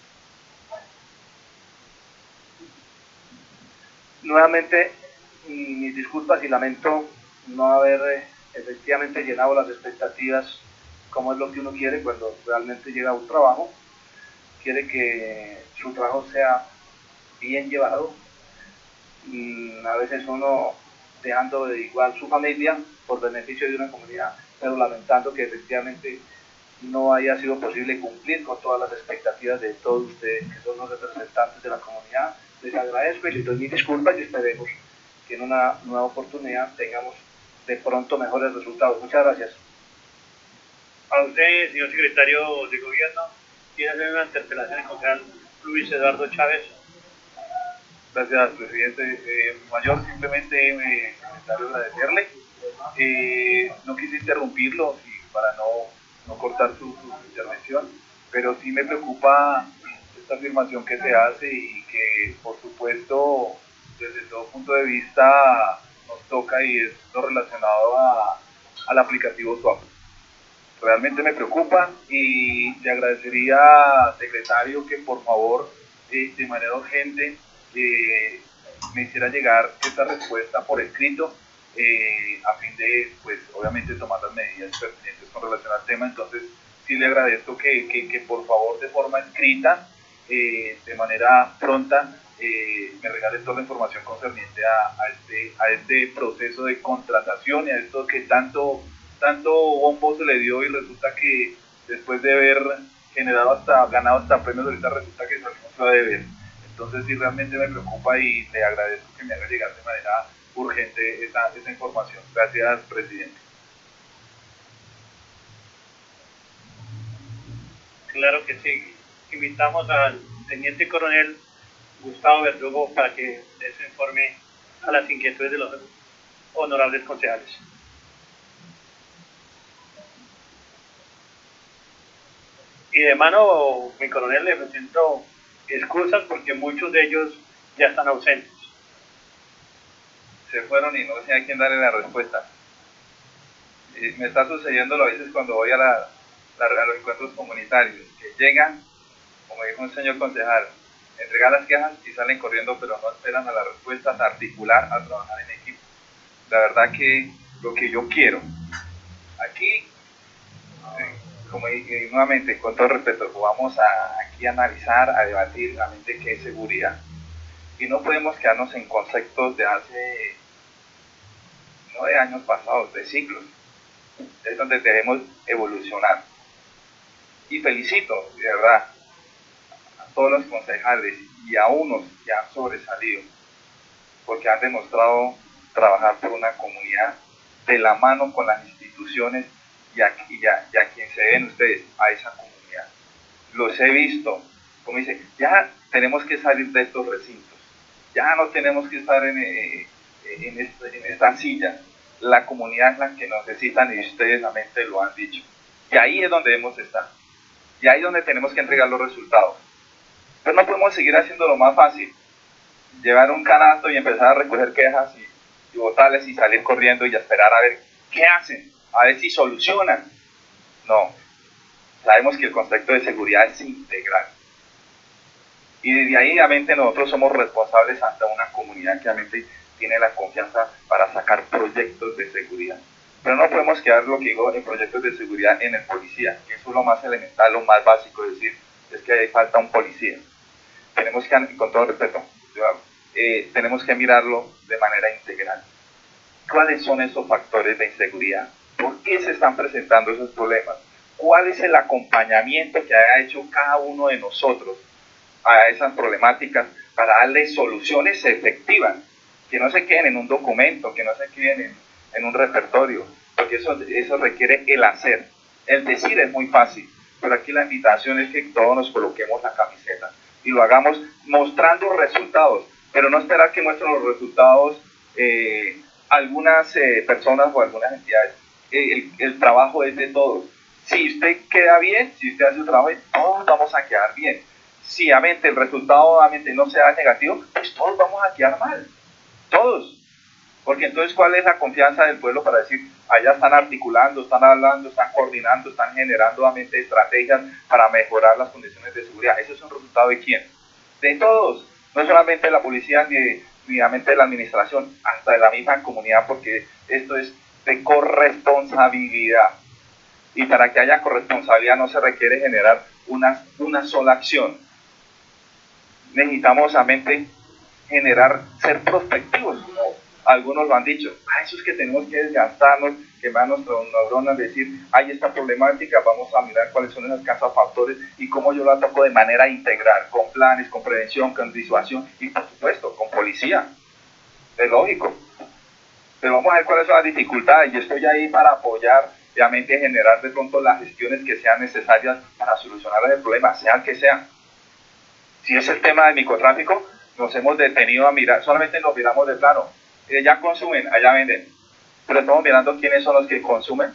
Nuevamente, mis disculpas y lamento no haber efectivamente llenado las expectativas como es lo que uno quiere cuando realmente llega a un trabajo. Quiere que su trabajo sea bien llevado. A veces uno dejando de igual su familia por beneficio de una comunidad, pero lamentando que efectivamente no haya sido posible cumplir con todas las expectativas de todos ustedes que son los representantes de la comunidad. Les agradezco y les doy mis disculpas, y esperemos que en una nueva oportunidad tengamos de pronto mejores resultados. Muchas gracias. A usted, señor secretario de Gobierno, quiere hacer una interpelación al concejal Luis Eduardo Chávez. Gracias, presidente. Mayor, simplemente, secretario, agradecerle. No quise interrumpirlo para no cortar su intervención, pero sí me preocupa esta afirmación que se hace y que, por supuesto, desde todo punto de vista nos toca, y es lo relacionado al aplicativo SWAP. Realmente me preocupa, y le agradecería, secretario, que por favor, de manera urgente, me hiciera llegar esta respuesta por escrito, a fin de, pues, obviamente, tomar las medidas pertinentes con relación al tema. Entonces, sí le agradezco que por favor, de forma escrita, de manera pronta, me regale toda la información concerniente a este proceso de contratación y a esto que tanto bombo se le dio, y resulta que después de haber ganado hasta premios, ahorita resulta que salimos a deber. Entonces sí, realmente me preocupa, y le agradezco que me haga llegar de manera urgente esa información. Gracias, presidente. Claro que sí. Invitamos al teniente coronel Gustavo Verdugo para que dé su informe a las inquietudes de los honorables concejales. Y de mano, mi coronel, le presento excusas porque muchos de ellos ya están ausentes. Se fueron y no sé a quién darle la respuesta. Me está sucediendo a veces cuando voy a los encuentros comunitarios, que llegan, como dijo un señor concejal, entregan las quejas y salen corriendo, pero no esperan a las respuestas, a articular, a trabajar en equipo. La verdad que lo que yo quiero aquí, como nuevamente, con todo respeto, vamos aquí a analizar, a debatir realmente qué es seguridad. Y no podemos quedarnos en conceptos de hace, no de años pasados, de siglos. Es donde debemos evolucionar. Y felicito, de verdad, a todos los concejales y a unos que han sobresalido, porque han demostrado trabajar por una comunidad de la mano con las instituciones y a quien se ven ustedes, a esa comunidad. Los he visto, como dice, ya tenemos que salir de estos recintos, ya no tenemos que estar en esta silla. La comunidad es la que nos necesitan, y ustedes realmente lo han dicho. Y ahí es donde debemos estar. Y ahí es donde tenemos que entregar los resultados. Pero no podemos seguir haciéndolo más fácil. llevar un canasto y empezar a recoger quejas y botarles y salir corriendo y esperar a ver qué hacen, a ver si solucionan. No, sabemos que el concepto de seguridad es integral. Y desde ahí, obviamente, nosotros somos responsables ante una comunidad que obviamente tiene la confianza para sacar proyectos de seguridad. Pero no podemos quedar, lo que digo, en proyectos de seguridad en el policía, que eso es lo más elemental, lo más básico, es decir, es que hay falta un policía. Tenemos que, con todo respeto, tenemos que mirarlo de manera integral. ¿Cuáles son esos factores de inseguridad? ¿Por qué se están presentando esos problemas? ¿Cuál es el acompañamiento que ha hecho cada uno de nosotros a esas problemáticas para darle soluciones efectivas, que no se queden en un documento, que no se queden en un repertorio, porque eso requiere el hacer. El decir es muy fácil, pero aquí la invitación es que todos nos coloquemos la camiseta y lo hagamos mostrando resultados, pero no esperar que muestren los resultados algunas personas o algunas entidades. El trabajo es de todos. Si usted queda bien, si usted hace su trabajo, todos vamos a quedar bien. Si obviamente el resultado obviamente no sea negativo, pues todos vamos a quedar mal, todos. Porque entonces, ¿cuál es la confianza del pueblo para decir, allá están articulando, están hablando, están coordinando, están generando obviamente estrategias para mejorar las condiciones de seguridad? ¿Eso es un resultado de quién? De todos, no solamente de la policía ni obviamente de la administración, hasta de la misma comunidad, porque esto es de corresponsabilidad. Y para que haya corresponsabilidad no se requiere generar una sola acción. Necesitamos obviamente ser prospectivos, como algunos lo han dicho. Eso es que tenemos que desgastarnos, quemar nuestras neuronas, decir, hay esta problemática, vamos a mirar cuáles son esos casos factores y cómo yo lo ataco de manera integral, con planes, con prevención, con disuasión y por supuesto, con policía. Es lógico. Pero vamos a ver cuáles son las dificultades. Yo estoy ahí para apoyar, obviamente generar de pronto las gestiones que sean necesarias para solucionar el problema, sea el que sea. Si es el tema del microtráfico, nos hemos detenido a mirar, solamente nos miramos de plano. Ya consumen, allá venden. Pero estamos mirando quiénes son los que consumen.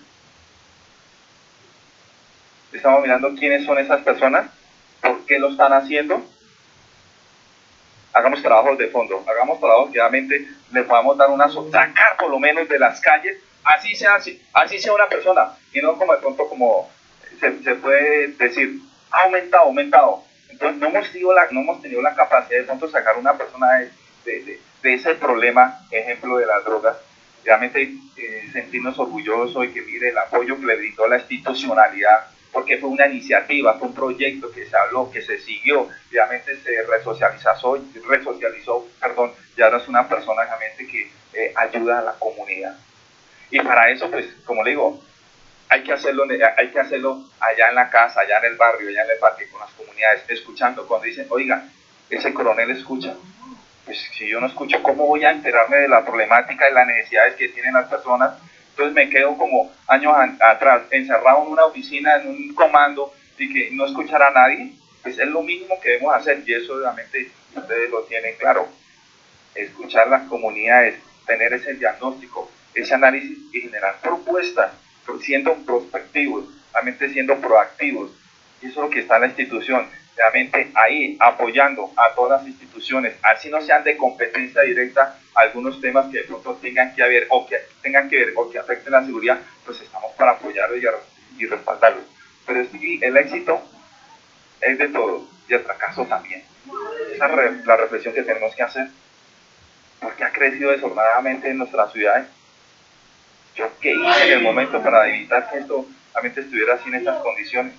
Estamos mirando quiénes son esas personas, por qué lo están haciendo. Hagamos trabajos de fondo, hagamos trabajos que obviamente le podamos dar sacar por lo menos de las calles, así sea una persona, y no como de pronto como se puede decir, ha aumentado. Entonces no hemos tenido la capacidad de pronto sacar una persona de ese problema, ejemplo de las drogas, realmente sentirnos orgullosos y que mire el apoyo que le brindó la institucionalidad, porque fue una iniciativa, fue un proyecto que se habló, que se siguió, realmente se resocializó, ya no es una persona realmente que ayuda a la comunidad. Y para eso, pues, como le digo, hay que hacerlo allá en la casa, allá en el barrio, allá en el parque, con las comunidades, escuchando. Cuando dicen, oiga, ese coronel escucha. Pues si yo no escucho, ¿cómo voy a enterarme de la problemática y las necesidades que tienen las personas? Entonces me quedo como años atrás, encerrado en una oficina, en un comando, y que no escuchar a nadie. Pues es lo mínimo que debemos hacer, y eso obviamente ustedes lo tienen claro. Escuchar las comunidades, tener ese diagnóstico, ese análisis y generar propuestas, siendo prospectivos, realmente siendo proactivos. Y eso es lo que está en la institución, realmente ahí apoyando a todas las instituciones, así no sean de competencia directa algunos temas que de pronto tengan que ver o que afecten la seguridad, pues estamos para apoyarlos y respaldarlos. Pero sí, el éxito es de todos y el fracaso también. Esa es la reflexión que tenemos que hacer. ¿Por qué ha crecido desordenadamente en nuestras ciudades? ¿Yo qué hice en el momento para evitar que esto realmente estuviera así en estas condiciones?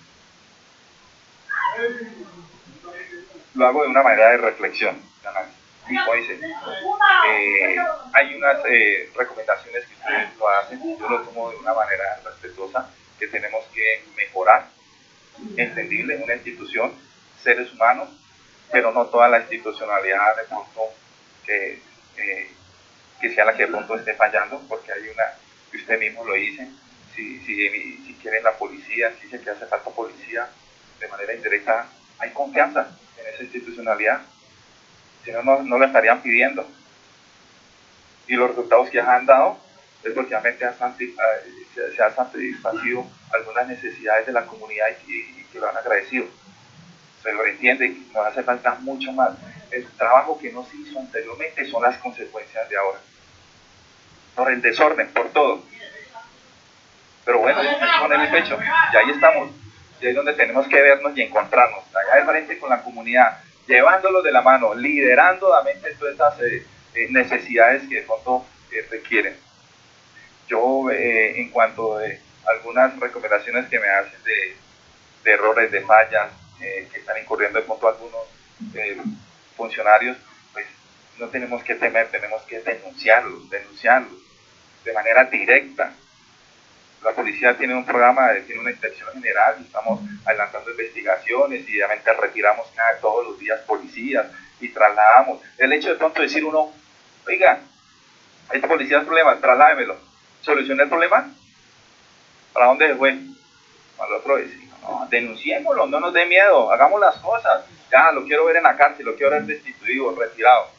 Lo hago de una manera de reflexión. Y como dice, hay unas recomendaciones que ustedes lo hacen, yo lo tomo de una manera respetuosa, que tenemos que mejorar, entendible, una institución, seres humanos, pero no toda la institucionalidad de pronto que sea la que de pronto esté fallando, porque hay una, que usted mismo lo dice, si quieren la policía, si dice que hace falta policía, de manera indirecta, hay confianza en esa institucionalidad, si no, no lo estarían pidiendo. Y los resultados que han dado es porque realmente se han satisfacido algunas necesidades de la comunidad y que lo han agradecido. Se lo entiende, nos hace falta mucho más. el trabajo que no se hizo anteriormente son las consecuencias de ahora. Por el desorden, por todo. Pero bueno, poner el pecho, y ahí estamos. Y ahí es donde tenemos que vernos y encontrarnos, allá de frente con la comunidad, llevándolo de la mano, liderando la mente todas esas necesidades que de pronto requieren. Yo, en cuanto a algunas recomendaciones que me hacen de errores, de fallas, que están incurriendo de pronto algunos funcionarios, pues no tenemos que temer, tenemos que denunciarlos de manera directa. La policía tiene un programa, tiene una inspección general, estamos adelantando investigaciones y obviamente retiramos todos los días policías y trasladamos. El hecho de pronto decir uno, oiga, este policía es problema, trasládemelo. ¿Soluciona el problema? ¿Para dónde se fue? Al otro decir, no, denunciémoslo, no nos dé miedo, hagamos las cosas. Ya, lo quiero ver en la cárcel, lo quiero ver destituido, retirado.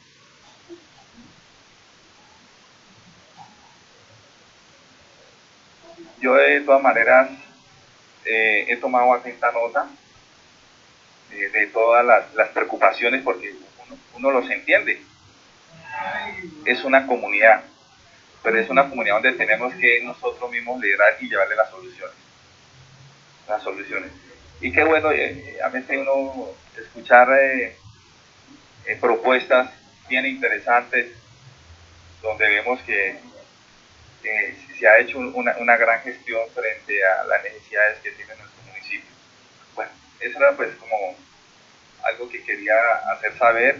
Yo de todas maneras he tomado atenta nota de todas las preocupaciones porque uno los entiende. Es una comunidad, pero es una comunidad donde tenemos que nosotros mismos liderar y llevarle las soluciones. Y qué bueno, a veces uno escuchar propuestas bien interesantes donde vemos que se ha hecho una gran gestión frente a las necesidades que tiene nuestro municipio. Bueno, eso era pues como algo que quería hacer saber,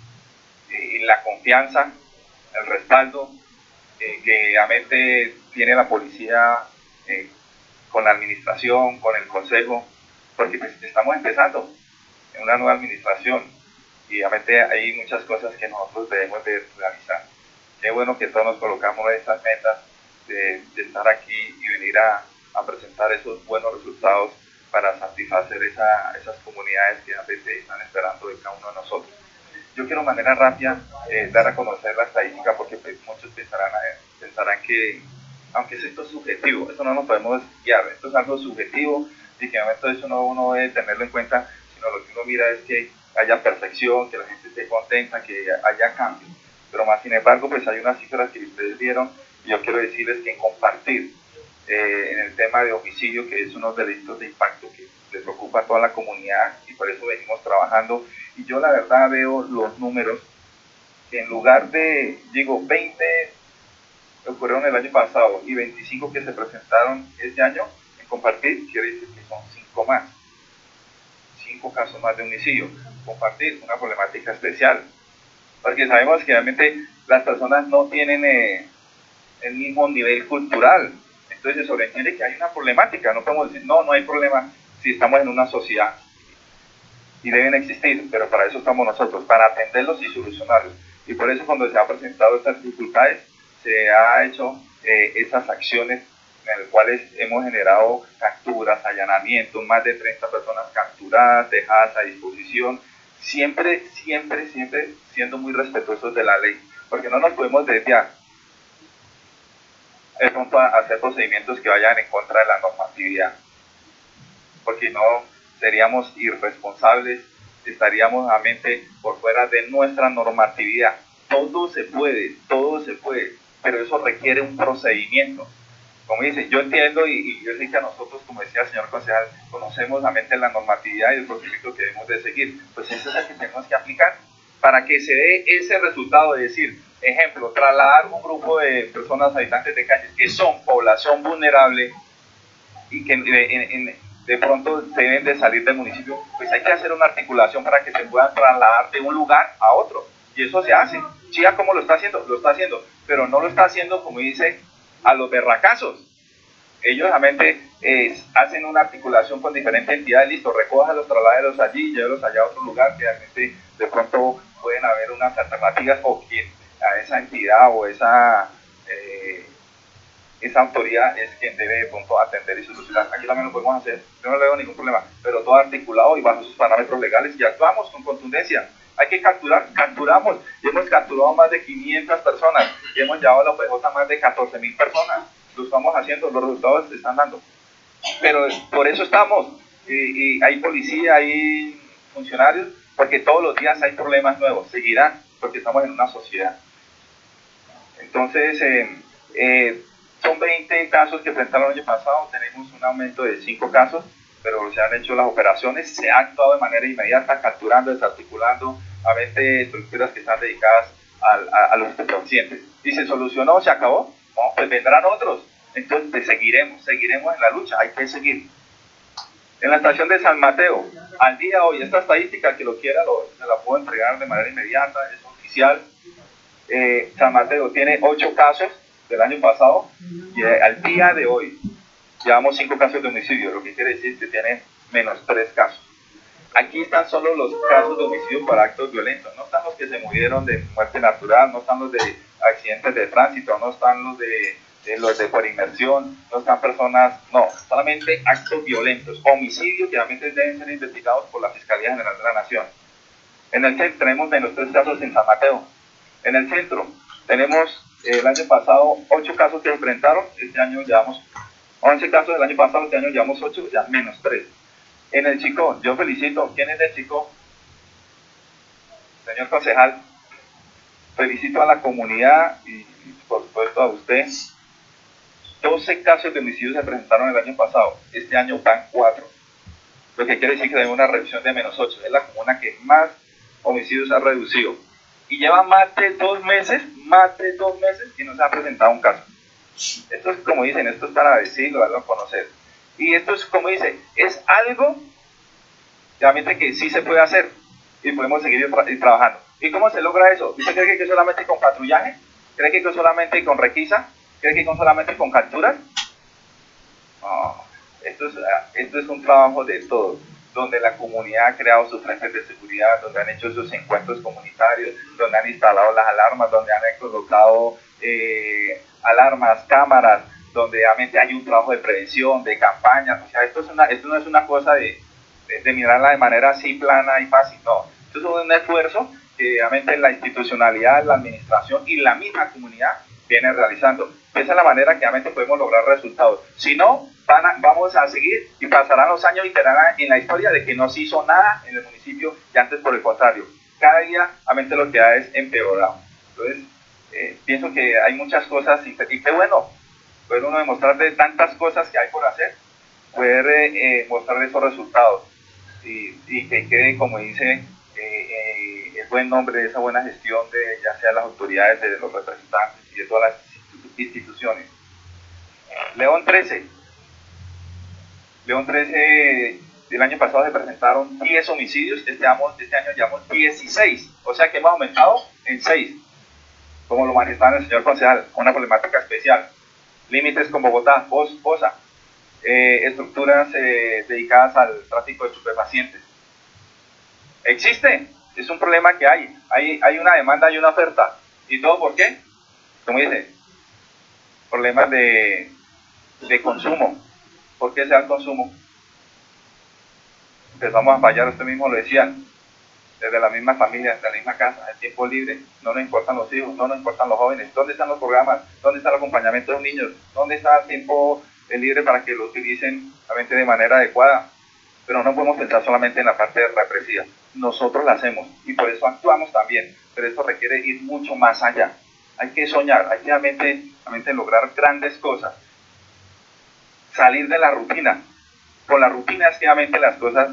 la confianza, el respaldo que realmente tiene la policía con la administración, con el consejo, porque pues estamos empezando en una nueva administración y realmente hay muchas cosas que nosotros debemos de realizar. Qué bueno que todos nos colocamos esas metas de estar aquí y venir a presentar esos buenos resultados para satisfacer esas comunidades que a veces están esperando de cada uno de nosotros. Yo quiero de manera rápida dar a conocer la estadística porque pues, muchos pensarán que, aunque esto es subjetivo, esto no nos podemos guiar, esto es algo subjetivo y que en momento eso no uno debe tenerlo en cuenta, sino lo que uno mira es que haya perfección, que la gente esté contenta, que haya cambio. Pero más sin embargo, pues hay unas cifras que ustedes vieron y yo quiero decirles que en compartir en el tema de homicidio, que es unos delitos de impacto que les preocupa a toda la comunidad y por eso venimos trabajando. Y yo la verdad veo los números que en lugar de, digo, 20 ocurrieron el año pasado y 25 que se presentaron este año, en compartir quiere decir que son 5 más. 5 casos más de homicidio. Compartir una problemática especial. Porque sabemos que realmente las personas no tienen el mismo nivel cultural. Entonces se sobreentiende que hay una problemática. No podemos decir, no hay problema si estamos en una sociedad. Y deben existir, pero para eso estamos nosotros, para atenderlos y solucionarlos. Y por eso cuando se han presentado estas dificultades, se ha hecho esas acciones en las cuales hemos generado capturas, allanamientos, más de 30 personas capturadas, dejadas a disposición, siempre siendo muy respetuosos de la ley, porque no nos podemos desviar de pronto a hacer procedimientos que vayan en contra de la normatividad, porque no seríamos irresponsables, estaríamos realmente por fuera de nuestra normatividad. Todo se puede, pero eso requiere un procedimiento. Como dice, yo entiendo y yo sé que a nosotros, como decía el señor concejal, conocemos realmente la normatividad y el procedimiento que debemos de seguir, pues eso es el que tenemos que aplicar para que se dé ese resultado de decir, ejemplo, trasladar un grupo de personas habitantes de calles que son población vulnerable y que de pronto deben de salir del municipio, pues hay que hacer una articulación para que se puedan trasladar de un lugar a otro, y eso se hace. Chía, ¿cómo lo está haciendo? Lo está haciendo, pero no lo está haciendo, como dice, a los berracazos. Ellos realmente hacen una articulación con diferentes entidades, listo, recójalos, trasládelos allí, llévelos allá a otro lugar, que realmente de pronto pueden haber unas alternativas, o quien a esa entidad o esa autoridad es quien debe de pronto atender y solucionar. Aquí también lo podemos hacer, yo no le veo ningún problema, pero todo articulado y bajo sus parámetros legales, y actuamos con contundencia. Hay que capturamos, y hemos capturado más de 500 personas, y hemos llevado a la OPJ más de 14.000 personas. Lo estamos haciendo, los resultados se están dando. Pero por eso estamos, y hay policía, hay funcionarios porque todos los días hay problemas nuevos, seguirán, porque estamos en una sociedad. Entonces, son 20 casos que presentaron el año pasado, tenemos un aumento de 5 casos, pero se han hecho las operaciones, se ha actuado de manera inmediata, capturando, desarticulando a 20 estructuras que están dedicadas a los pacientes. ¿Y se solucionó? ¿Se acabó? No, pues vendrán otros. Entonces pues, seguiremos en la lucha, hay que seguir. En la estación de San Mateo, al día de hoy, esta estadística, que lo quiera, se la puedo entregar de manera inmediata, es oficial. San Mateo tiene 8 casos del año pasado y al día de hoy llevamos 5 casos de homicidio, lo que quiere decir que tiene menos 3 casos. Aquí están solo los casos de homicidio por actos violentos, no están los que se murieron de muerte natural, no están los de accidentes de tránsito, no están los de por inmersión, no están personas, no, solamente actos violentos, homicidios que realmente deben ser investigados por la Fiscalía General de la Nación. En el centro tenemos menos 3 casos en San Mateo. En el centro tenemos el año pasado 8 casos que se enfrentaron, este año llevamos 11 casos del año pasado, este año llevamos 8, ya menos 3. En el Chicó, yo felicito, ¿quién es del Chicó? Señor concejal, felicito a la comunidad y por supuesto a usted. 12 casos de homicidios se presentaron el año pasado, este año van 4, lo que quiere decir que hay una reducción de menos 8, es la comuna que más homicidios ha reducido. Y lleva más de 2 meses que no se ha presentado un caso. Esto es como dicen, esto es para decirlo, darlo a conocer. Y esto es como dice, es algo realmente que sí se puede hacer y podemos seguir trabajando. ¿Y cómo se logra eso? ¿Usted cree que solamente con patrullaje? ¿Cree que solamente con requisa? ¿Cree que solamente con capturas? No, esto es un trabajo de todos, donde la comunidad ha creado sus frentes de seguridad, donde han hecho sus encuentros comunitarios, donde han instalado las alarmas, donde han colocado alarmas, cámaras, donde realmente hay un trabajo de prevención, de campañas. O sea, esto no es una cosa de mirarla de manera así plana y fácil, no. Esto es un esfuerzo que realmente la institucionalidad, la administración y la misma comunidad viene realizando. Esa es la manera que realmente podemos lograr resultados. Si no, vamos a seguir y pasarán los años y quedarán en la historia de que no se hizo nada en el municipio y antes por el contrario. Cada día realmente lo que da es empeorado. Entonces, pienso que hay muchas cosas y qué bueno poder uno demostrar de tantas cosas que hay por hacer, poder mostrar esos resultados y que quede, como dice, el buen nombre de esa buena gestión de ya sea las autoridades, de los representantes y de todas las instituciones. León 13, del año pasado se presentaron 10 homicidios, este año llevamos 16, o sea que hemos aumentado en 6, como lo manifestaba el señor concejal, una problemática especial. Límites con Bogotá, Bosa, estructuras dedicadas al tráfico de estupefacientes. Existe, es un problema que hay una demanda y una oferta. ¿Y todo por qué? Como dice, problemas de consumo. ¿Por qué se da el consumo? Empezamos a fallar, usted mismo lo decía, desde la misma familia, desde la misma casa, el tiempo libre, no nos importan los hijos, no nos importan los jóvenes, ¿dónde están los programas? ¿Dónde está el acompañamiento de los niños? ¿Dónde está el tiempo libre para que lo utilicen realmente de manera adecuada? Pero no podemos pensar solamente en la parte represiva, nosotros la hacemos y por eso actuamos también, pero esto requiere ir mucho más allá. Hay que soñar, hay que realmente lograr grandes cosas, salir de la rutina. Con la rutina es que realmente las cosas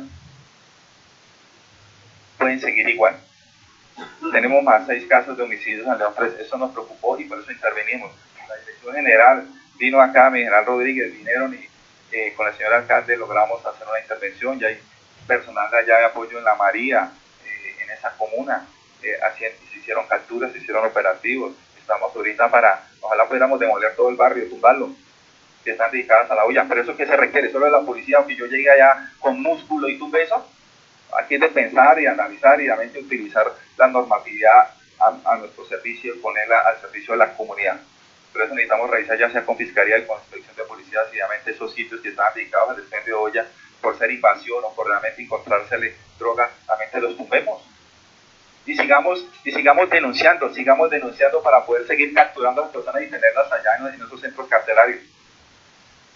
pueden seguir igual. Tenemos más 6 casos de homicidios en León 3, eso nos preocupó y por eso intervenimos. La dirección general vino acá, mi general Rodríguez, vinieron y con el señor alcalde logramos hacer una intervención, ya hay personal de allá de apoyo en La María, en esa comuna, se hicieron capturas, se hicieron operativos, estamos ahorita ojalá pudiéramos demoler todo el barrio, tumbarlo, que están dedicadas a la olla, pero eso que se requiere, solo de la policía, aunque yo llegue allá con músculo y tumbe eso, aquí es de pensar y analizar y realmente utilizar la normatividad a nuestro servicio, ponerla al servicio de la comunidad. Por eso necesitamos revisar ya sea con Fiscalía y con Inspección de Policía si realmente esos sitios que estaban dedicados al expendio de olla por ser invasión o por realmente encontrársele droga, realmente los tumbemos. Y sigamos denunciando para poder seguir capturando a las personas y tenerlas allá en esos centros carcelarios.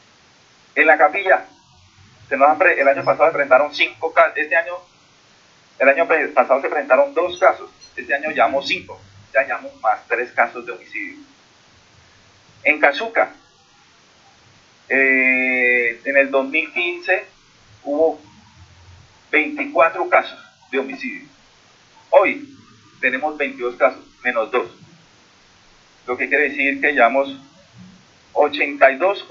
En la Capilla, el año pasado se presentaron 5 casos, este año El año pasado se presentaron 2 casos, este año llevamos 5, ya llevamos más 3 casos de homicidio. En Cazuca, en el 2015 hubo 24 casos de homicidio. Hoy tenemos 22 casos, menos 2. Lo que quiere decir que llevamos 80 menos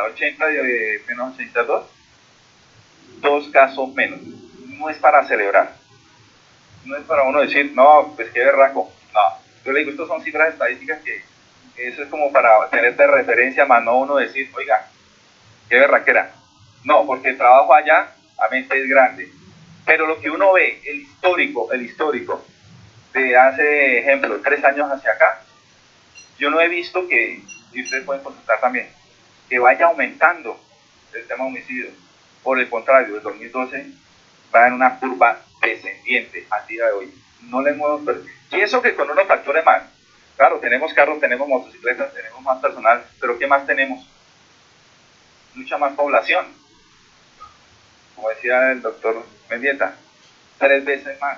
82, 2 casos menos. No es para celebrar. No es para uno decir, no, pues qué berraco. No, yo le digo, estos son cifras estadísticas que eso es como para tener de referencia, más no uno decir, oiga, qué berraquera. No, porque el trabajo allá, a mente es grande. Pero lo que uno ve, el histórico, de hace, ejemplo, 3 años hacia acá, yo no he visto que, y ustedes pueden consultar también, que vaya aumentando el tema homicidio. Por el contrario, el 2012 va en una curva descendiente al día de hoy. No le hemos perdido. Y eso que con unos factores más. Claro, tenemos carros, tenemos motocicletas, tenemos más personal, pero ¿qué más tenemos? Mucha más población. Como decía el doctor Mendieta, 3 veces más.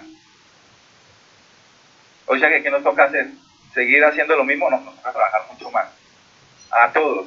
O sea que ¿qué nos toca hacer? ¿Seguir haciendo lo mismo? No, nos toca trabajar mucho más. A todos.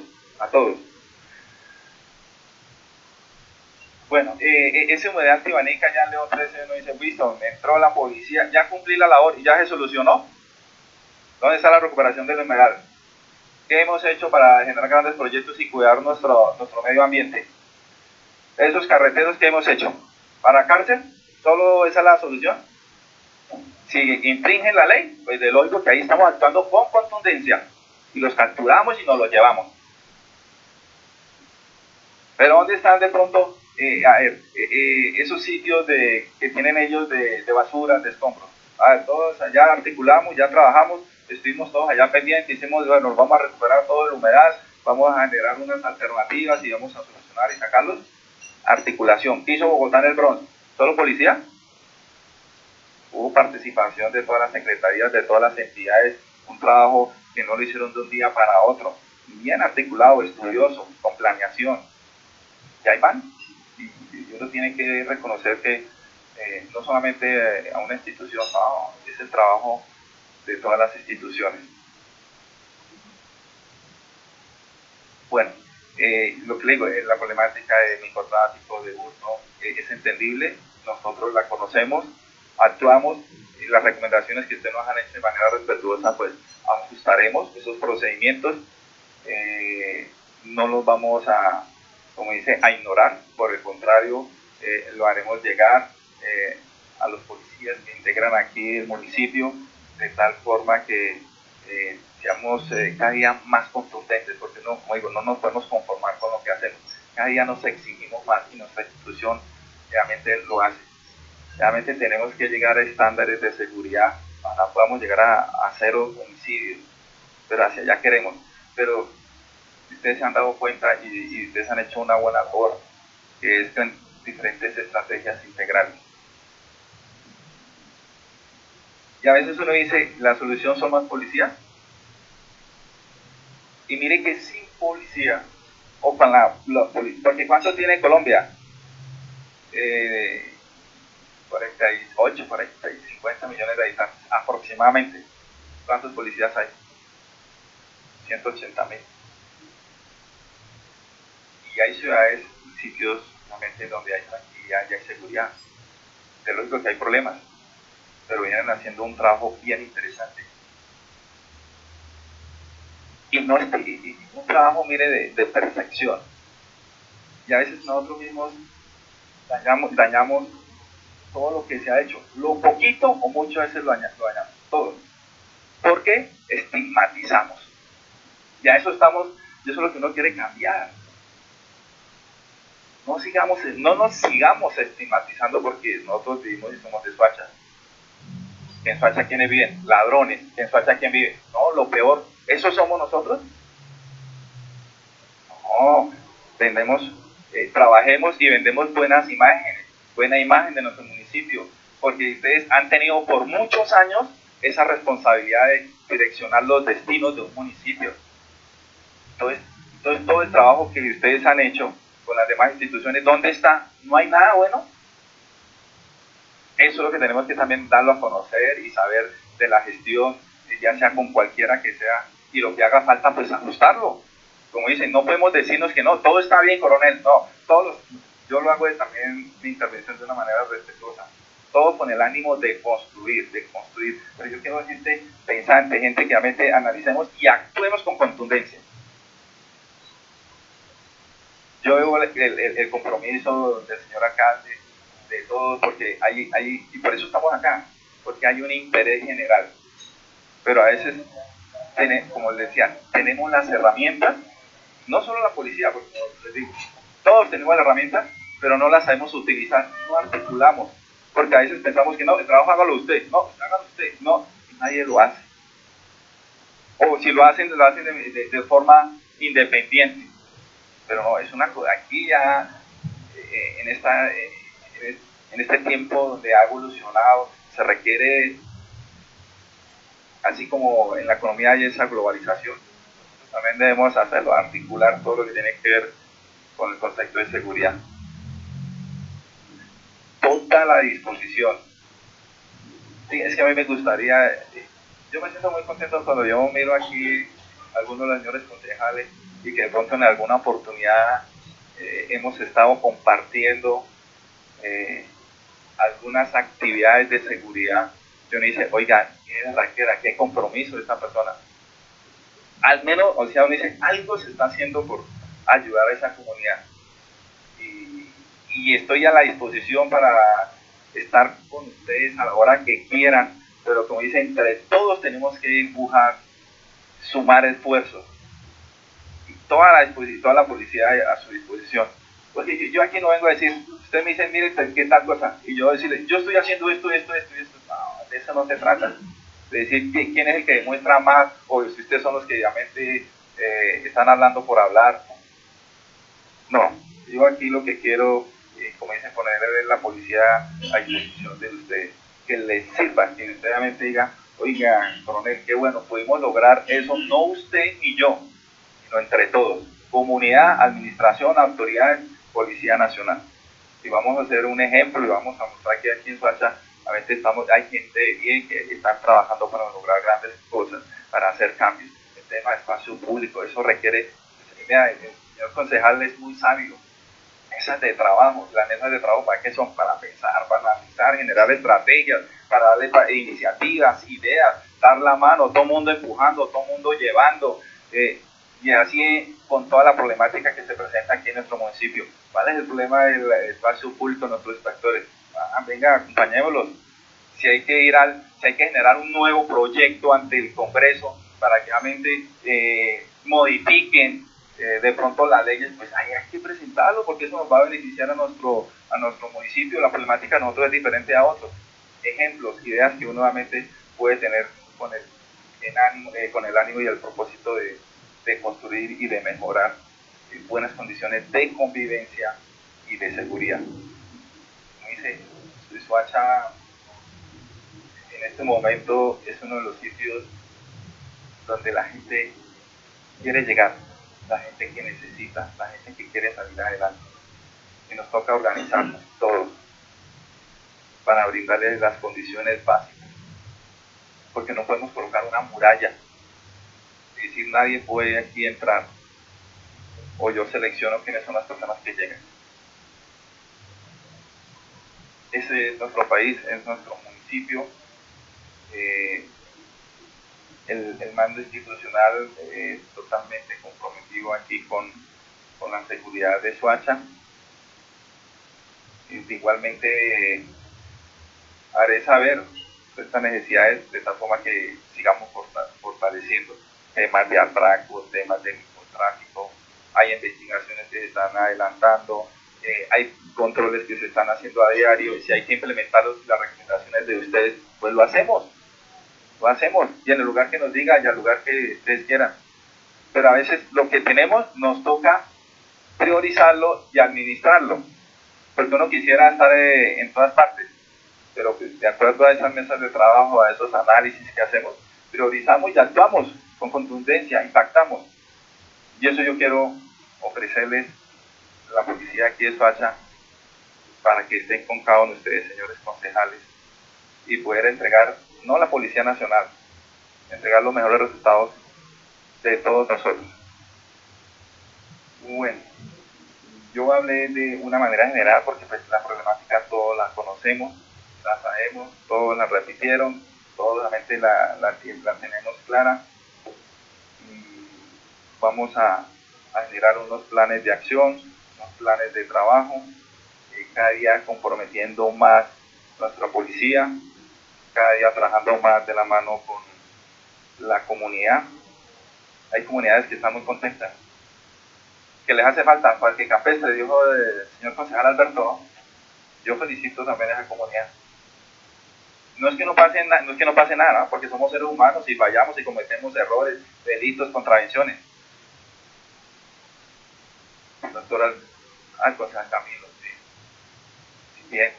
Bueno, esa humedad antibanica ya en León 13 uno dice, listo, entró la policía, ya cumplí la labor y ya se solucionó. ¿Dónde está la recuperación de la humedad? ¿Qué hemos hecho para generar grandes proyectos y cuidar nuestro medio ambiente? Esos carreteros que hemos hecho. ¿Para cárcel? ¿Solo esa es la solución? Si infringen la ley, pues de lógico que ahí estamos actuando con contundencia y los capturamos y nos los llevamos. Pero ¿dónde están de pronto esos sitios que tienen ellos de basura, de escombros? A ver, todos allá articulamos, ya trabajamos, estuvimos todos allá pendientes, hicimos, bueno, vamos a recuperar toda la humedad, vamos a generar unas alternativas y vamos a solucionar y sacarlos. Articulación. ¿Qué hizo Bogotá en el Bronx? ¿Solo policía? Hubo participación de todas las secretarías, de todas las entidades, un trabajo que no lo hicieron de un día para otro, bien articulado, estudioso, con planeación. Y ahí van. Y uno tiene que reconocer que no solamente a una institución, no, es el trabajo de todas las instituciones. Bueno, lo que le digo, la problemática de microtráfico, de hurto, es entendible, nosotros la conocemos, actuamos, y las recomendaciones que ustedes nos han hecho de manera respetuosa, pues ajustaremos esos procedimientos, no los vamos a, como dice, a ignorar, por el contrario, lo haremos llegar a los policías que integran aquí el municipio, de tal forma que seamos cada día más contundentes, porque no, como digo, no nos podemos conformar con lo que hacemos, cada día nos exigimos más y nuestra institución realmente lo hace. Realmente tenemos que llegar a estándares de seguridad para que podamos llegar a 0 homicidios, pero hacia allá queremos. Pero ustedes se han dado cuenta y ustedes han hecho una buena labor, que es con diferentes estrategias integrales. Y a veces uno dice, ¿la solución son más policías? Y mire que sin policía, o con la policía, porque ¿cuánto tiene Colombia? 48, 40, 50 millones de habitantes aproximadamente. ¿Cuántos policías hay? 180.000. Y hay ciudades, sitios realmente donde hay tranquilidad y hay seguridad. Es lógico que hay problemas, pero vienen haciendo un trabajo bien interesante. Y no es un trabajo, mire, de perfección. Y a veces nosotros mismos dañamos todo lo que se ha hecho. Lo poquito o mucho a veces lo dañamos. Todo. Porque estigmatizamos. Y a eso estamos, y eso es lo que uno quiere cambiar. No nos sigamos estigmatizando porque nosotros vivimos y somos de Soacha. ¿En Soacha quiénes viven? Ladrones. ¿En Soacha quién vive? No, lo peor. ¿Eso somos nosotros? No, trabajemos y vendemos buenas imágenes, buena imagen de nuestro municipio, porque ustedes han tenido por muchos años esa responsabilidad de direccionar los destinos de un municipio. Entonces todo el trabajo que ustedes han hecho con las demás instituciones, ¿dónde está? ¿No hay nada bueno? Eso es lo que tenemos que también darlo a conocer y saber de la gestión, ya sea con cualquiera que sea, y lo que haga falta, pues ajustarlo. Como dicen, no podemos decirnos que no, todo está bien, coronel, no, yo lo hago también mi intervención de una manera respetuosa, todo con el ánimo de construir, pero yo quiero gente pensante, gente que realmente analicemos y actuemos con contundencia. Yo veo el compromiso del señor alcalde, de todos, porque y por eso estamos acá, porque hay un interés general, pero a veces, como les decía, tenemos las herramientas, no solo la policía, porque como les digo, todos tenemos las herramientas, pero no las sabemos utilizar, no articulamos, porque a veces pensamos que no, el trabajo hágalo usted, no, nadie lo hace, o si lo hacen de forma independiente, pero no, es una cosa, aquí ya, en este tiempo donde ha evolucionado, se requiere, así como en la economía hay esa globalización, también debemos hacerlo, articular todo lo que tiene que ver con el concepto de seguridad. Toda la disposición. Sí, es que a mí me gustaría, yo me siento muy contento cuando yo miro aquí a algunos de los señores concejales y que de pronto en alguna oportunidad hemos estado compartiendo algunas actividades de seguridad. Yo me dice, oiga, qué compromiso de esta persona. Al menos, o sea, uno dice, algo se está haciendo por ayudar a esa comunidad. Y estoy a la disposición para estar con ustedes a la hora que quieran, pero como dice, entre todos tenemos que empujar, sumar esfuerzos. Y toda la policía a su disposición. Porque yo aquí no vengo a decir, usted me dice, mire, ¿qué tal cosa? Y yo decirle, yo estoy haciendo esto. No, de eso no se trata. De decir quién es el que demuestra más, o si ustedes son los que realmente están hablando por hablar. No, yo aquí lo que quiero, como dicen, poner la policía a disposición de ustedes, que les sirva, que usted realmente diga, oiga, coronel, qué bueno, pudimos lograr eso, no usted ni yo, sino entre todos, comunidad, administración, autoridades, Policía Nacional. Y vamos a hacer un ejemplo y vamos a mostrar que aquí en Soacha hay gente de bien que están trabajando para lograr grandes cosas, para hacer cambios. El tema de espacio público, eso requiere, mira, el señor concejal es muy sabio. Mesas de trabajo, las mesas de trabajo, ¿para qué son? Para pensar, para analizar, generar estrategias, para darle iniciativas, ideas, dar la mano, todo el mundo empujando, todo el mundo llevando, y así con toda la problemática que se presenta aquí en nuestro municipio. ¿Cuál es el problema del espacio público de nuestros inspectores? Venga, acompañémoslos. Si hay que generar un nuevo proyecto ante el Congreso para que realmente modifiquen de pronto las leyes, pues ahí hay que presentarlo porque eso nos va a beneficiar a nuestro municipio. La problemática de nosotros es diferente a otros. Ejemplos, ideas que uno realmente puede tener con el ánimo y el propósito de construir y de mejorar buenas condiciones de convivencia y de seguridad. Como dice, Soacha en este momento es uno de los sitios donde la gente quiere llegar, la gente que necesita, la gente que quiere salir adelante. Y nos toca organizarnos todos para brindarles las condiciones básicas. Porque no podemos colocar una muralla y decir nadie puede aquí entrar, o yo selecciono quiénes son las personas que llegan. Ese es nuestro país, es nuestro municipio. El mando institucional totalmente comprometido aquí con la seguridad de Soacha. Igualmente haré saber estas necesidades de tal forma que sigamos fortaleciendo temas de atraco, temas de microtráfico. Hay investigaciones que se están adelantando, hay controles que se están haciendo a diario, y si hay que implementar las recomendaciones de ustedes, pues lo hacemos, y en el lugar que nos digan y al lugar que ustedes quieran. Pero a veces lo que tenemos nos toca priorizarlo y administrarlo, porque uno quisiera estar en todas partes, pero pues, de acuerdo a esas mesas de trabajo, a esos análisis que hacemos, priorizamos y actuamos con contundencia, impactamos. Y eso yo quiero ofrecerles la policía aquí de Soacha para que estén con cada uno de ustedes, señores concejales, y poder entregar, no la Policía Nacional, entregar los mejores resultados de todos nosotros. Bueno, yo hablé de una manera general porque pues la problemática todos la conocemos, la sabemos, todos la repitieron, todos realmente la tenemos clara. Y vamos a generar unos planes de acción, unos planes de trabajo, cada día comprometiendo más nuestra policía, cada día trabajando más de la mano con la comunidad. Hay comunidades que están muy contentas, que les hace falta parque campestre, dijo el señor concejal Alberto. Yo felicito también a esa comunidad. No es que no pase nada, ¿no? Porque somos seres humanos y fallamos y cometemos errores, delitos, contravenciones. Doctora concejal Camilo, sí. Bien.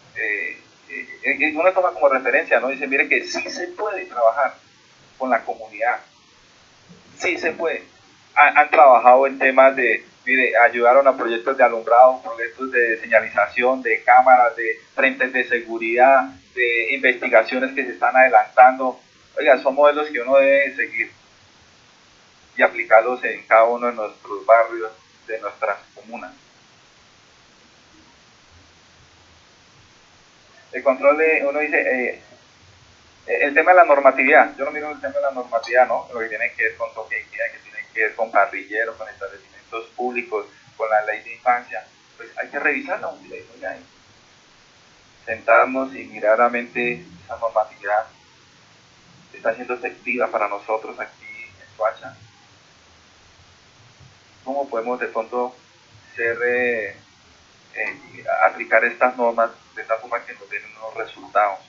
Uno toma como referencia, ¿no? Dice, mire que sí se puede trabajar con la comunidad. Sí se puede. Han trabajado en temas de, mire, ayudaron a proyectos de alumbrado, proyectos de señalización, de cámaras, de frentes de seguridad, de investigaciones que se están adelantando. Oiga, son modelos que uno debe seguir y aplicarlos en cada uno de nuestros barrios, de nuestras comunas. El control de, uno dice, el tema de la normatividad, yo no miro el tema de la normatividad, ¿no? Lo que tiene que ver con toque de queda, que tiene que ver con parrilleros, con establecimientos públicos, con la ley de infancia, pues hay que revisarla un día, sentarnos y mirar realmente esa normatividad está siendo efectiva para nosotros aquí en Soacha. ¿Cómo podemos de pronto aplicar estas normas de tal forma que nos den unos resultados?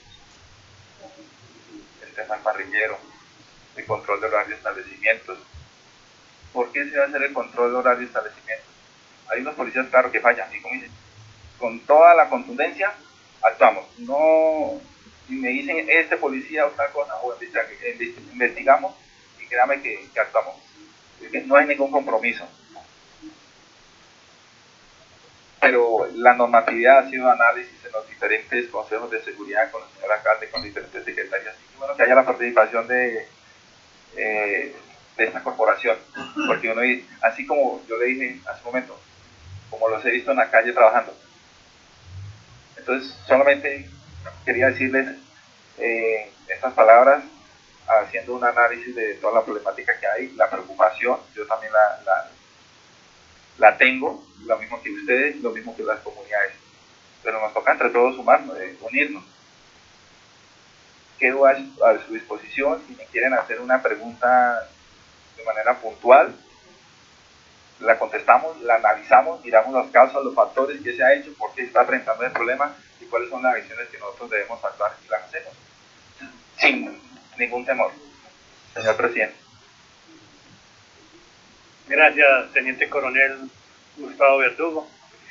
El tema del parrillero, el control de horario de establecimientos. ¿Por qué se va a hacer el control de horario de establecimientos? Hay unos policías, claro, que fallan, así como dicen, con toda la contundencia actuamos. No, si me dicen este policía o tal cosa, o investigamos y créame que actuamos. Es que no hay ningún compromiso. Pero la normatividad ha sido análisis en los diferentes consejos de seguridad con el señor alcalde, con diferentes secretarias. Y bueno, que haya la participación de esta corporación, porque uno, así como yo le dije hace un momento, como los he visto en la calle trabajando. Entonces, solamente quería decirles estas palabras, haciendo un análisis de toda la problemática que hay, la preocupación, yo también la tengo, lo mismo que ustedes, lo mismo que las comunidades, pero nos toca entre todos sumarnos, unirnos. Quedo a su disposición, si me quieren hacer una pregunta de manera puntual, la contestamos, la analizamos, miramos las causas, los factores, qué se ha hecho, por qué se está enfrentando el problema y cuáles son las acciones que nosotros debemos actuar y las hacemos. Sin ningún temor. Señor presidente. Gracias, teniente coronel Gustavo Verdugo.